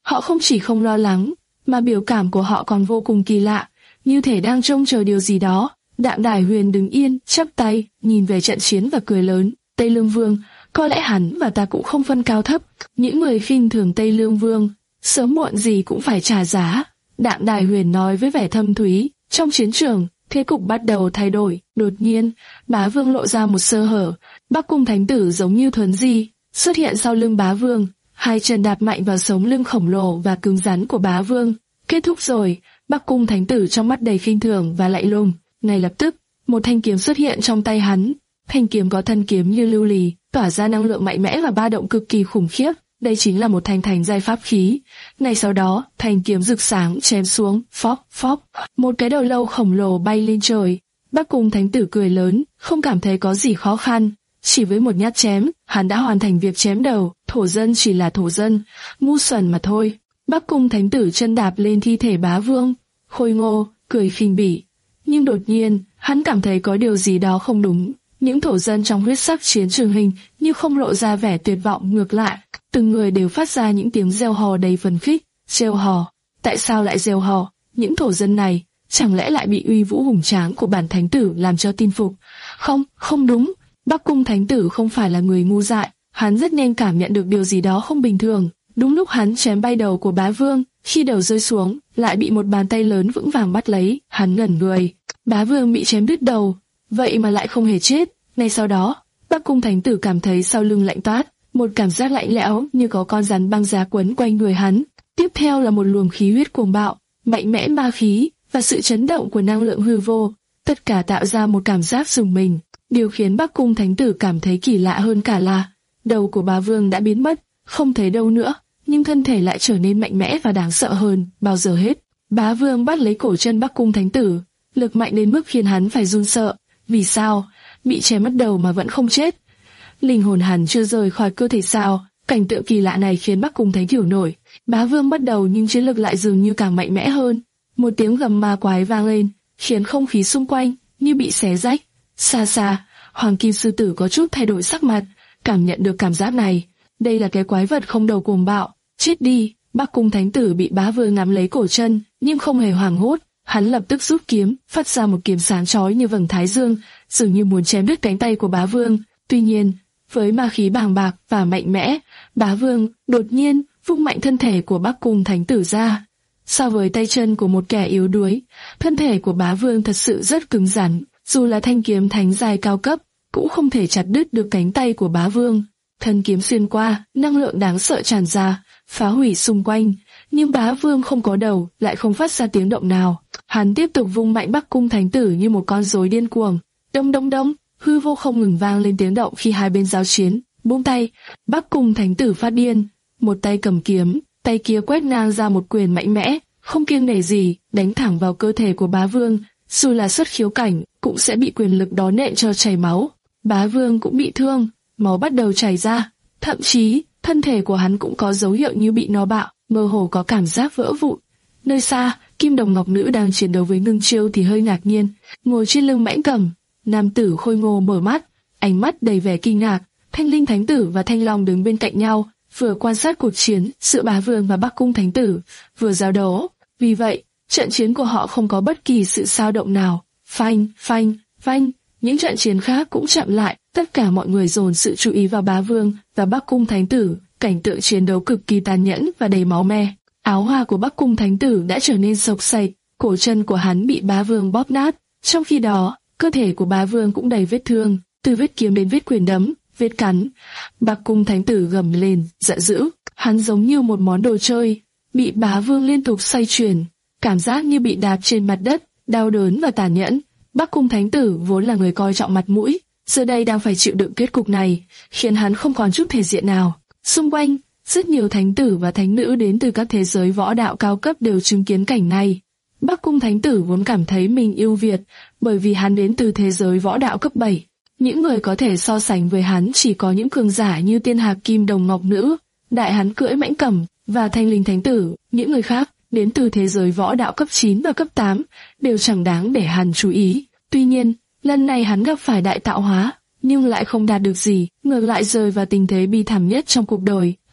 Họ không chỉ không lo lắng, mà biểu cảm của họ còn vô cùng kỳ lạ, như thể đang trông chờ điều gì đó. Đạm Đài Huyền đứng yên, chắp tay, nhìn về trận chiến và cười lớn. Tây Lương Vương, có lẽ hắn và ta cũng không phân cao thấp. Những người khinh thường Tây Lương Vương, sớm muộn gì cũng phải trả giá. Đạm Đài Huyền nói với vẻ thâm thúy. Trong chiến trường, thế cục bắt đầu thay đổi. Đột nhiên, Bá Vương lộ ra một sơ hở. Bắc Cung Thánh Tử giống như thuấn di, xuất hiện sau lưng Bá Vương. Hai chân đạp mạnh vào sống lưng khổng lồ và cứng rắn của Bá Vương. Kết thúc rồi. Bắc Cung Thánh Tử trong mắt đầy khinh thường và lạnh lùng. Ngay lập tức, một thanh kiếm xuất hiện trong tay hắn. Thanh kiếm có thân kiếm như lưu ly, tỏa ra năng lượng mạnh mẽ và ba động cực kỳ khủng khiếp. Đây chính là một thanh thành giai pháp khí. Ngay sau đó, thanh kiếm rực sáng chém xuống, phóc, phóc. Một cái đầu lâu khổng lồ bay lên trời. Bắc Cung Thánh Tử cười lớn, không cảm thấy có gì khó khăn. Chỉ với một nhát chém, hắn đã hoàn thành việc chém đầu. Thổ dân chỉ là thổ dân, ngu xuẩn mà thôi. Bắc Cung Thánh Tử chân đạp lên thi thể Bá Vương, khôi ngô, cười khinh bỉ. Nhưng đột nhiên, hắn cảm thấy có điều gì đó không đúng. Những thổ dân trong huyết sắc chiến trường hình như không lộ ra vẻ tuyệt vọng, ngược lại, từng người đều phát ra những tiếng reo hò đầy phấn khích. Reo hò? Tại sao lại reo hò? Những thổ dân này, chẳng lẽ lại bị uy vũ hùng tráng của bản thánh tử làm cho tin phục? Không, không đúng. Bắc Cung Thánh Tử không phải là người ngu dại, hắn rất nhanh cảm nhận được điều gì đó không bình thường. Đúng lúc hắn chém bay đầu của Bá Vương, khi đầu rơi xuống, lại bị một bàn tay lớn vững vàng bắt lấy, hắn ngẩn người. Bá Vương bị chém đứt đầu, vậy mà lại không hề chết. Ngay sau đó, Bắc Cung Thánh Tử cảm thấy sau lưng lạnh toát, một cảm giác lạnh lẽo như có con rắn băng giá quấn quanh người hắn. Tiếp theo là một luồng khí huyết cuồng bạo, mạnh mẽ ma khí và sự chấn động của năng lượng hư vô, tất cả tạo ra một cảm giác rùng mình. Điều khiến Bắc Cung Thánh Tử cảm thấy kỳ lạ hơn cả là đầu của Bá Vương đã biến mất, không thấy đâu nữa, nhưng thân thể lại trở nên mạnh mẽ và đáng sợ hơn bao giờ hết. Bá Vương bắt lấy cổ chân Bắc Cung Thánh Tử, lực mạnh đến mức khiến hắn phải run sợ. Vì sao? Bị chém mất đầu mà vẫn không chết. Linh hồn hắn chưa rời khỏi cơ thể sao? Cảnh tượng kỳ lạ này khiến Bắc Cung Thánh Tử nổi. Bá Vương bắt đầu nhưng chiến lực lại dường như càng mạnh mẽ hơn. Một tiếng gầm ma quái vang lên, khiến không khí xung quanh như bị xé rách. Xa xa, Hoàng Kim Sư Tử có chút thay đổi sắc mặt, cảm nhận được cảm giác này. Đây là cái quái vật không đầu cuồng bạo. Chết đi! Bắc Cung Thánh Tử bị Bá Vương nắm lấy cổ chân, nhưng không hề hoảng hốt. Hắn lập tức rút kiếm, phát ra một kiếm sáng chói như vầng thái dương, dường như muốn chém đứt cánh tay của Bá Vương. Tuy nhiên, với ma khí bàng bạc và mạnh mẽ, Bá Vương đột nhiên vung mạnh thân thể của Bắc Cung Thánh Tử ra. So với tay chân của một kẻ yếu đuối, thân thể của Bá Vương thật sự rất cứng rắn. Dù là thanh kiếm thánh giai cao cấp, cũng không thể chặt đứt được cánh tay của Bá Vương. Thân kiếm xuyên qua, năng lượng đáng sợ tràn ra, phá hủy xung quanh. Nhưng Bá Vương không có đầu, lại không phát ra tiếng động nào. Hắn tiếp tục vung mạnh Bắc Cung Thánh Tử như một con rối điên cuồng. Đông đông đông, hư vô không ngừng vang lên tiếng động khi hai bên giao chiến. Buông tay, Bắc Cung Thánh Tử phát điên. Một tay cầm kiếm, tay kia quét ngang ra một quyền mạnh mẽ, không kiêng nể gì, đánh thẳng vào cơ thể của Bá Vương. Dù là xuất khiếu cảnh, cũng sẽ bị quyền lực đó nện cho chảy máu. Bá Vương cũng bị thương, máu bắt đầu chảy ra. Thậm chí, thân thể của hắn cũng có dấu hiệu như bị no bạo, mơ hồ có cảm giác vỡ vụn. Nơi xa, Kim Đồng Ngọc Nữ đang chiến đấu với Ngưng Chiêu thì hơi ngạc nhiên, ngồi trên lưng mãnh cầm. Nam tử khôi ngô mở mắt, ánh mắt đầy vẻ kinh ngạc. Thanh Linh Thánh Tử và Thanh Long đứng bên cạnh nhau, vừa quan sát cuộc chiến giữa Bá Vương và Bắc Cung Thánh Tử, vừa giao đấu. Vì vậy, trận chiến của họ không có bất kỳ sự xao động nào. Phanh, phanh, phanh. Những trận chiến khác cũng chậm lại, tất cả mọi người dồn sự chú ý vào Bá Vương và Bắc Cung Thánh Tử. Cảnh tượng chiến đấu cực kỳ tàn nhẫn và đầy máu me. Áo hoa của Bắc Cung Thánh Tử đã trở nên xộc xệch, cổ chân của hắn bị Bá Vương bóp nát. Trong khi đó, cơ thể của Bá Vương cũng đầy vết thương, từ vết kiếm đến vết quyền đấm, vết cắn. Bắc Cung Thánh Tử gầm lên, giận dữ. Hắn giống như một món đồ chơi, bị Bá Vương liên tục xoay chuyển, cảm giác như bị đạp trên mặt đất, đau đớn và tàn nhẫn. Bắc Cung Thánh Tử vốn là người coi trọng mặt mũi, giờ đây đang phải chịu đựng kết cục này, khiến hắn không còn chút thể diện nào. Xung quanh, rất nhiều thánh tử và thánh nữ đến từ các thế giới võ đạo cao cấp đều chứng kiến cảnh này. Bắc Cung Thánh Tử vốn cảm thấy mình ưu việt, bởi vì hắn đến từ thế giới võ đạo cấp bảy. Những người có thể so sánh với hắn chỉ có những cường giả như Tiên Hạc Kim Đồng Ngọc Nữ, Đại Hán Cưỡi Mãnh Cầm và Thanh Linh Thánh Tử. Những người khác, đến từ thế giới võ đạo cấp chín và cấp tám, đều chẳng đáng để hắn chú ý. Tuy nhiên, lần này hắn gặp phải đại tạo hóa, nhưng lại không đạt được gì, ngược lại rơi vào tình thế bi thảm nhất trong cuộc đời.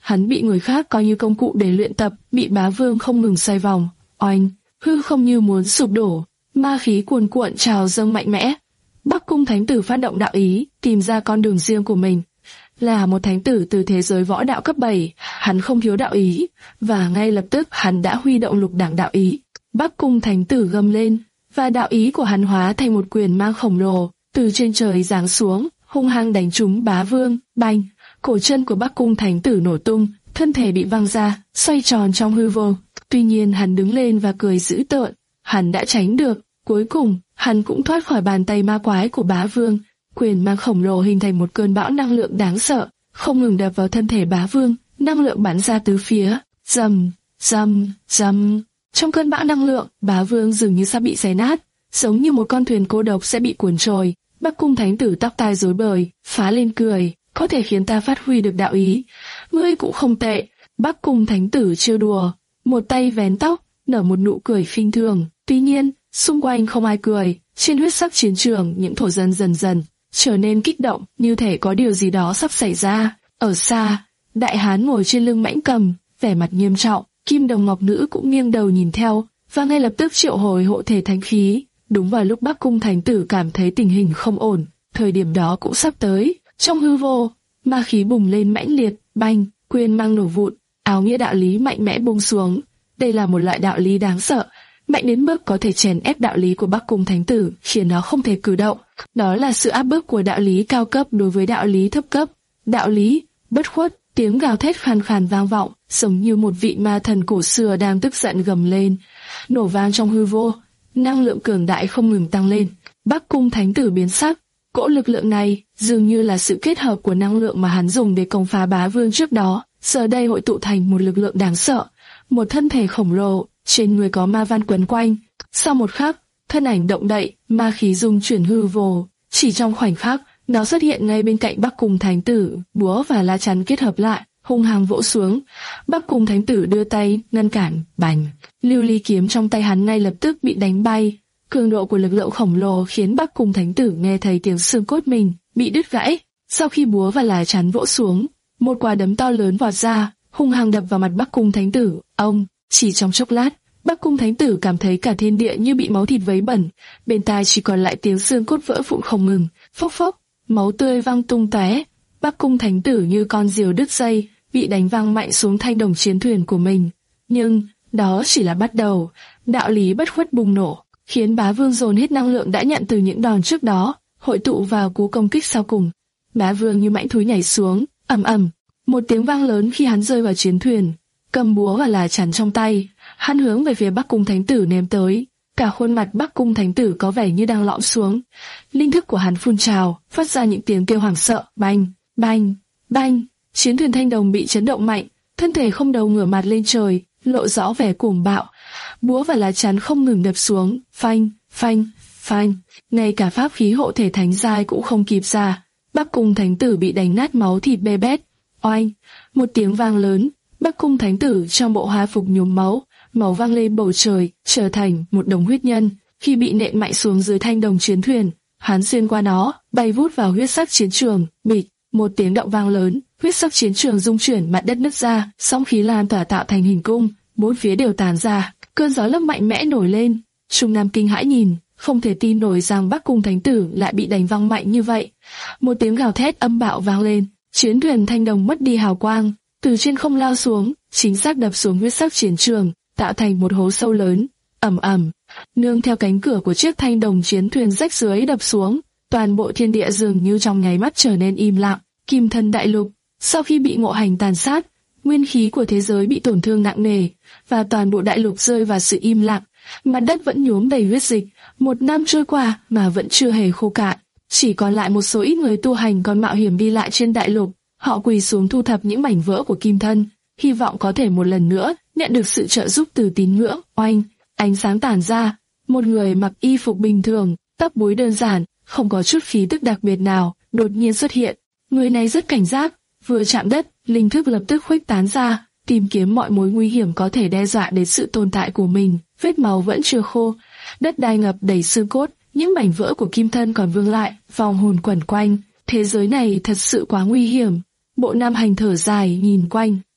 hắn bị người khác coi như công cụ để luyện tập, bị bá vương không ngừng xoay vòng. Oanh, hư không như muốn sụp đổ, ma khí cuồn cuộn trào dâng mạnh mẽ. Bắc Cung Thánh Tử phát động đạo ý, tìm ra con đường riêng của mình. Là một thánh tử từ thế giới võ đạo cấp bảy, hắn không thiếu đạo ý, và ngay lập tức hắn đã huy động lục đẳng đạo ý. Bắc Cung Thánh Tử gầm lên, và đạo ý của hắn hóa thành một quyền mang khổng lồ, từ trên trời giáng xuống, hung hăng đánh trúng bá vương. Bành, cổ chân của Bắc Cung Thánh Tử nổ tung, thân thể bị văng ra, xoay tròn trong hư vô. Tuy nhiên hắn đứng lên và cười dữ tợn, hắn đã tránh được. Cuối cùng, hắn cũng thoát khỏi bàn tay ma quái của bá vương. Quyền mang khổng lồ hình thành một cơn bão năng lượng đáng sợ, không ngừng đập vào thân thể bá vương, năng lượng bắn ra tứ phía. Rầm, rầm, rầm. Trong cơn bão năng lượng, bá vương dường như sắp bị xé nát, giống như một con thuyền cô độc sẽ bị cuốn trôi. Bắc Cung Thánh Tử tóc tai rối bời, phá lên cười, có thể khiến ta phát huy được đạo ý. Ngươi cũng không tệ. Bắc Cung Thánh Tử trêu đùa, một tay vén tóc, nở một nụ cười khinh thường. Tuy nhiên, xung quanh không ai cười. Trên huyết sắc chiến trường, những thổ dân dần dần trở nên kích động, như thể có điều gì đó sắp xảy ra. Ở xa, đại hán ngồi trên lưng mãnh cầm, vẻ mặt nghiêm trọng. Kim Đồng Ngọc Nữ cũng nghiêng đầu nhìn theo, và ngay lập tức triệu hồi hộ thể thánh khí. Đúng vào lúc Bắc Cung Thánh Tử cảm thấy tình hình không ổn, thời điểm đó cũng sắp tới. Trong hư vô, ma khí bùng lên mãnh liệt, banh, quyền mang nổ vụn, áo nghĩa đạo lý mạnh mẽ buông xuống. Đây là một loại đạo lý đáng sợ, mạnh đến mức có thể chèn ép đạo lý của Bắc Cung Thánh Tử, khiến nó không thể cử động. Đó là sự áp bức của đạo lý cao cấp đối với đạo lý thấp cấp. Đạo lý bất khuất, tiếng gào thét khàn khàn vang vọng, giống như một vị ma thần cổ xưa đang tức giận gầm lên. Nổ vang trong hư vô, năng lượng cường đại không ngừng tăng lên. Bắc Cung Thánh Tử biến sắc. Cỗ lực lượng này dường như là sự kết hợp của năng lượng mà hắn dùng để công phá bá vương trước đó, giờ đây hội tụ thành một lực lượng đáng sợ. Một thân thể khổng lồ, trên người có ma văn quấn quanh. Sau một khắc, thân ảnh động đậy, ma khí dung chuyển hư vô. Chỉ trong khoảnh khắc, nó xuất hiện ngay bên cạnh Bắc Cung Thánh Tử, búa và lá chắn kết hợp lại, hung hăng vỗ xuống. Bắc Cung Thánh Tử đưa tay ngăn cản, bành, lưu ly kiếm trong tay hắn ngay lập tức bị đánh bay. Cường độ của lực lượng khổng lồ khiến Bắc Cung Thánh Tử nghe thấy tiếng xương cốt mình bị đứt gãy. Sau khi búa và lá chắn vỗ xuống, một quả đấm to lớn vọt ra, hung hăng đập vào mặt Bắc Cung Thánh Tử. Ông, chỉ trong chốc lát, Bắc Cung Thánh Tử cảm thấy cả thiên địa như bị máu thịt vấy bẩn, bên tai chỉ còn lại tiếng xương cốt vỡ vụn không ngừng, phốc phốc, máu tươi văng tung tóe. Bắc Cung Thánh Tử như con diều đứt dây, bị đánh văng mạnh xuống thanh đồng chiến thuyền của mình. Nhưng đó chỉ là bắt đầu. Đạo lý bất khuất bùng nổ, khiến bá vương dồn hết năng lượng đã nhận từ những đòn trước đó, hội tụ vào cú công kích sau cùng. Bá vương như mãnh thú nhảy xuống, ầm ầm, một tiếng vang lớn khi hắn rơi vào chiến thuyền, cầm búa và là chắn trong tay, hắn hướng về phía Bắc Cung Thánh Tử ném tới. Cả khuôn mặt Bắc Cung Thánh Tử có vẻ như đang lõm xuống. Linh thức của hắn phun trào, phát ra những tiếng kêu hoảng sợ, bành, bành, bành. Chiến thuyền thanh đồng bị chấn động mạnh, thân thể không đầu ngửa mặt lên trời, lộ rõ vẻ cuồng bạo. Búa và lá chắn không ngừng đập xuống, phanh, phanh, phanh. Ngay cả pháp khí hộ thể thánh giai cũng không kịp ra. Bắc Cung Thánh Tử bị đánh nát máu thịt bê bết. Oanh, một tiếng vang lớn, Bắc Cung Thánh Tử trong bộ hoa phục nhuốm máu, máu vang lên bầu trời, trở thành một đống huyết nhân. Khi bị nện mạnh xuống dưới thanh đồng chiến thuyền, hắn xuyên qua nó, bay vút vào huyết sắc chiến trường. Bịch, một tiếng động vang lớn, huyết sắc chiến trường rung chuyển, mặt đất nứt ra, sóng khí lan tỏa tạo thành hình cung, bốn phía đều tàn ra. Cơn gió lốc mạnh mẽ nổi lên. Trung Nam kinh hãi nhìn, không thể tin nổi rằng Bắc Cung Thánh Tử lại bị đánh văng mạnh như vậy. Một tiếng gào thét âm bạo vang lên, chiến thuyền thanh đồng mất đi hào quang, từ trên không lao xuống, chính xác đập xuống huyết sắc chiến trường, tạo thành một hố sâu lớn. Ầm ầm, nương theo cánh cửa của chiếc thanh đồng chiến thuyền rách dưới đập xuống, toàn bộ thiên địa dường như trong nháy mắt trở nên im lặng. Kim Thân Đại Lục, sau khi bị Ngộ Hành tàn sát, nguyên khí của thế giới bị tổn thương nặng nề, và toàn bộ đại lục rơi vào sự im lặng. Mặt đất vẫn nhuốm đầy huyết dịch, một năm trôi qua mà vẫn chưa hề khô cạn. Chỉ còn lại một số ít người tu hành còn mạo hiểm đi lại trên đại lục. Họ quỳ xuống thu thập những mảnh vỡ của kim thân, hy vọng có thể một lần nữa nhận được sự trợ giúp từ tín ngưỡng. Oanh, ánh sáng tản ra, một người mặc y phục bình thường, tóc búi đơn giản, không có chút khí tức đặc biệt nào, đột nhiên xuất hiện. Người này rất cảnh giác, vừa chạm đất, linh thức lập tức khuếch tán ra, tìm kiếm mọi mối nguy hiểm có thể đe dọa đến sự tồn tại của mình. Vết máu vẫn chưa khô, đất đai ngập đầy xương cốt, những mảnh vỡ của kim thân còn vương lại, vòng hồn quẩn quanh. Thế giới này thật sự quá nguy hiểm. Bộ Nam Hành thở dài nhìn quanh,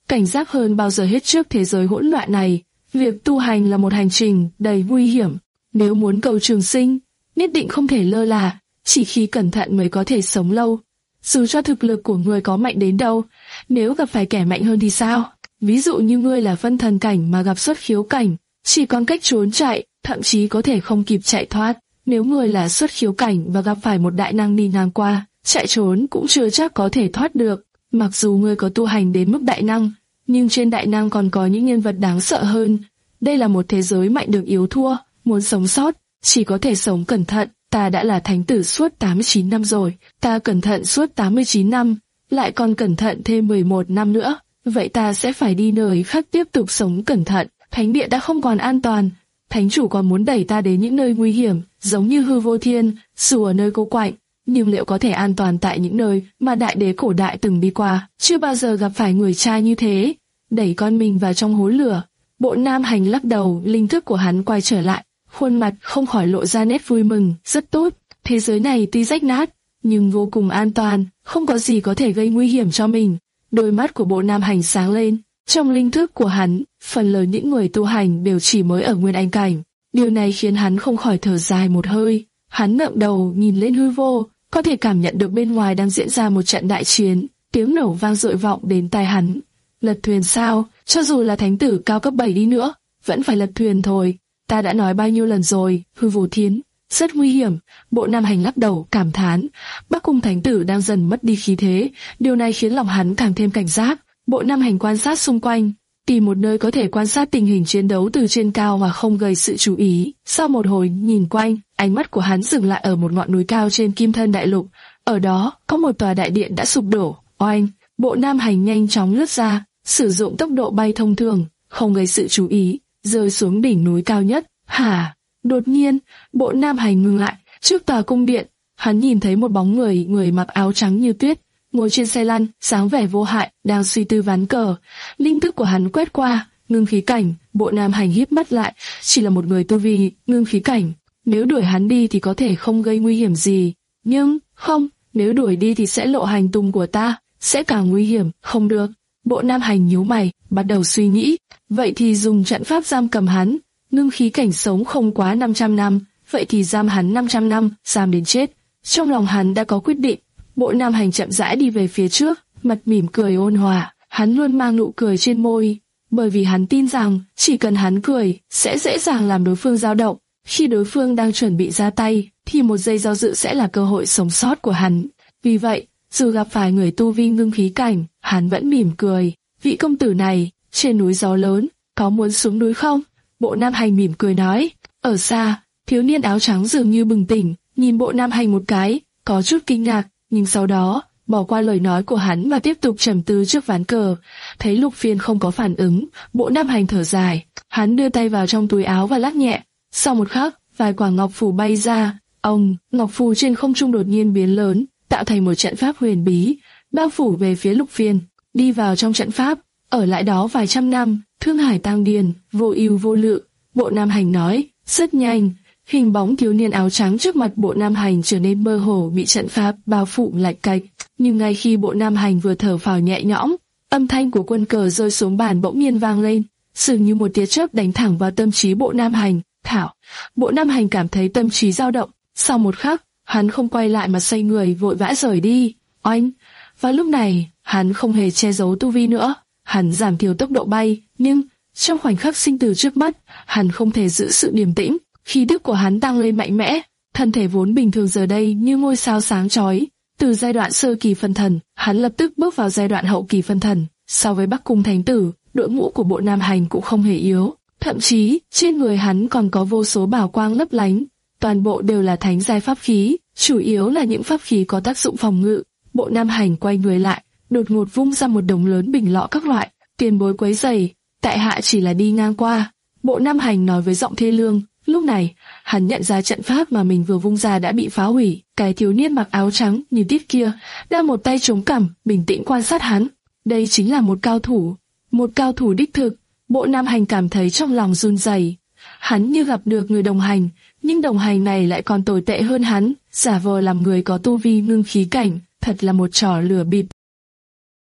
cảnh giác hơn bao giờ hết trước thế giới hỗn loạn này. Việc tu hành là một hành trình đầy nguy hiểm. Nếu muốn cầu trường sinh, nhất định không thể lơ là, chỉ khi cẩn thận mới có thể sống lâu. Dù cho thực lực của người có mạnh đến đâu, nếu gặp phải kẻ mạnh hơn thì sao? Ví dụ như ngươi là phân thần cảnh mà gặp xuất khiếu cảnh, chỉ còn cách trốn chạy, thậm chí có thể không kịp chạy thoát. Nếu ngươi là xuất khiếu cảnh và gặp phải một đại năng đi ngang qua, chạy trốn cũng chưa chắc có thể thoát được. Mặc dù ngươi có tu hành đến mức đại năng, nhưng trên đại năng còn có những nhân vật đáng sợ hơn. Đây là một thế giới mạnh được yếu thua, muốn sống sót, chỉ có thể sống cẩn thận. Ta đã là thánh tử suốt tám mươi chín năm rồi, ta cẩn thận suốt tám mươi chín năm, lại còn cẩn thận thêm mười một năm nữa. Vậy ta sẽ phải đi nơi khác tiếp tục sống cẩn thận. Thánh địa đã không còn an toàn, thánh chủ còn muốn đẩy ta đến những nơi nguy hiểm, giống như hư vô thiên, dù ở nơi cô quạnh, nhưng liệu có thể an toàn tại những nơi mà đại đế cổ đại từng đi qua? Chưa bao giờ gặp phải người trai như thế, đẩy con mình vào trong hố lửa. Bộ Nam Hành lắc đầu, linh thức của hắn quay trở lại, khuôn mặt không khỏi lộ ra nét vui mừng. Rất tốt, thế giới này tuy rách nát, nhưng vô cùng an toàn, không có gì có thể gây nguy hiểm cho mình. Đôi mắt của Bộ Nam Hành sáng lên. Trong linh thức của hắn, phần lớn những người tu hành đều chỉ mới ở nguyên anh cảnh. Điều này khiến hắn không khỏi thở dài một hơi. Hắn ngẩng đầu nhìn lên hư vô, có thể cảm nhận được bên ngoài đang diễn ra một trận đại chiến. Tiếng nổ vang dội vọng đến tai hắn. Lật thuyền sao? Cho dù là thánh tử cao cấp bảy đi nữa, vẫn phải lật thuyền thôi. Ta đã nói bao nhiêu lần rồi, hư vô thiên, rất nguy hiểm. Bộ Nam Hành lắc đầu, cảm thán. Bắc Cung thánh tử đang dần mất đi khí thế, điều này khiến lòng hắn càng thêm cảnh giác. Bộ Nam Hành quan sát xung quanh, tìm một nơi có thể quan sát tình hình chiến đấu từ trên cao mà không gây sự chú ý. Sau một hồi nhìn quanh, ánh mắt của hắn dừng lại ở một ngọn núi cao trên Kim Thân Đại Lục. Ở đó, có một tòa đại điện đã sụp đổ. Oanh! Bộ Nam Hành nhanh chóng lướt ra, sử dụng tốc độ bay thông thường, không gây sự chú ý, rơi xuống đỉnh núi cao nhất. Hả? Đột nhiên, Bộ Nam Hành ngừng lại, trước tòa cung điện, hắn nhìn thấy một bóng người, người mặc áo trắng như tuyết, ngồi trên xe lăn, dáng vẻ vô hại, đang suy tư ván cờ. Linh thức của hắn quét qua, ngưng khí cảnh. Bộ Nam Hành híp mắt lại, chỉ là một người tu vi ngưng khí cảnh. Nếu đuổi hắn đi thì có thể không gây nguy hiểm gì, nhưng không, nếu đuổi đi thì sẽ lộ hành tung của ta, sẽ càng nguy hiểm. Không được. Bộ Nam Hành nhíu mày, bắt đầu suy nghĩ. Vậy thì dùng trận pháp giam cầm hắn. Ngưng khí cảnh sống không quá năm trăm năm, vậy thì giam hắn năm trăm năm, giam đến chết. Trong lòng hắn đã có quyết định. Bộ Nam Hành chậm rãi đi về phía trước, mặt mỉm cười ôn hòa. Hắn luôn mang nụ cười trên môi, bởi vì hắn tin rằng chỉ cần hắn cười, sẽ dễ dàng làm đối phương dao động. Khi đối phương đang chuẩn bị ra tay, thì một giây do dự sẽ là cơ hội sống sót của hắn. Vì vậy, dù gặp phải người tu vi ngưng khí cảnh, hắn vẫn mỉm cười. Vị công tử này, trên núi gió lớn, có muốn xuống núi không? Bộ Nam Hành mỉm cười nói. Ở xa, thiếu niên áo trắng dường như bừng tỉnh, nhìn Bộ Nam Hành một cái, có chút kinh ngạc, nhưng sau đó bỏ qua lời nói của hắn và tiếp tục trầm tư trước ván cờ. Thấy Lục Phiên không có phản ứng, Bộ Nam Hành thở dài, hắn đưa tay vào trong túi áo và lắc nhẹ. Sau một khắc, vài quả ngọc phù bay ra. Ông, ngọc phù trên không trung đột nhiên biến lớn, tạo thành một trận pháp huyền bí, bao phủ về phía Lục Phiên. Đi vào trong trận pháp, ở lại đó vài trăm năm, thương hải tăng điền, vô ưu vô lự. Bộ Nam Hành nói. Rất nhanh, hình bóng thiếu niên áo trắng trước mặt Bộ Nam Hành trở nên mơ hồ, bị trận pháp bao phủ lạch cạch. Nhưng ngay khi Bộ Nam Hành vừa thở phào nhẹ nhõm, âm thanh của quân cờ rơi xuống bàn bỗng nhiên vang lên, dường như một tia chớp đánh thẳng vào tâm trí Bộ Nam Hành. Thảo, Bộ Nam Hành cảm thấy tâm trí dao động. Sau một khắc, hắn không quay lại mà xoay người vội vã rời đi. Oanh! Và lúc này, hắn không hề che giấu tu vi nữa. Hắn giảm thiểu tốc độ bay, nhưng trong khoảnh khắc sinh tử trước mắt, hắn không thể giữ sự điềm tĩnh. Khí tức của hắn tăng lên mạnh mẽ, thân thể vốn bình thường giờ đây như ngôi sao sáng chói. Từ giai đoạn sơ kỳ phân thần, hắn lập tức bước vào giai đoạn hậu kỳ phân thần. So với Bắc Cung thánh tử, đội ngũ của Bộ Nam Hành cũng không hề yếu. Thậm chí, trên người hắn còn có vô số bảo quang lấp lánh. Toàn bộ đều là thánh giai pháp khí, chủ yếu là những pháp khí có tác dụng phòng ngự. Bộ Nam Hành quay người lại, đột ngột vung ra một đống lớn bình lọ các loại. Tiền bối quấy rầy, tại hạ chỉ là đi ngang qua. Bộ Nam Hành nói với giọng thê lương. Lúc này, hắn nhận ra trận pháp mà mình vừa vung ra đã bị phá hủy. Cái thiếu niên mặc áo trắng như tuyết kia, đang một tay chống cằm, bình tĩnh quan sát hắn. Đây chính là một cao thủ, một cao thủ đích thực. Bộ Nam Hành cảm thấy trong lòng run rẩy. Hắn như gặp được người đồng hành, nhưng đồng hành này lại còn tồi tệ hơn hắn, giả vờ làm người có tu vi ngưng khí cảnh, thật là một trò lừa bịp.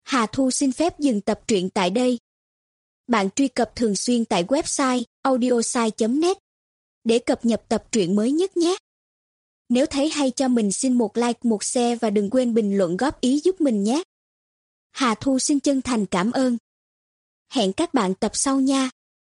Hà Thu xin phép dừng tập truyện tại đây. Bạn truy cập thường xuyên tại website audiosai chấm net để cập nhật tập truyện mới nhất nhé. Nếu thấy hay cho mình xin một like, một share và đừng quên bình luận góp ý giúp mình nhé. Hà Thu xin chân thành cảm ơn. Hẹn các bạn tập sau nha.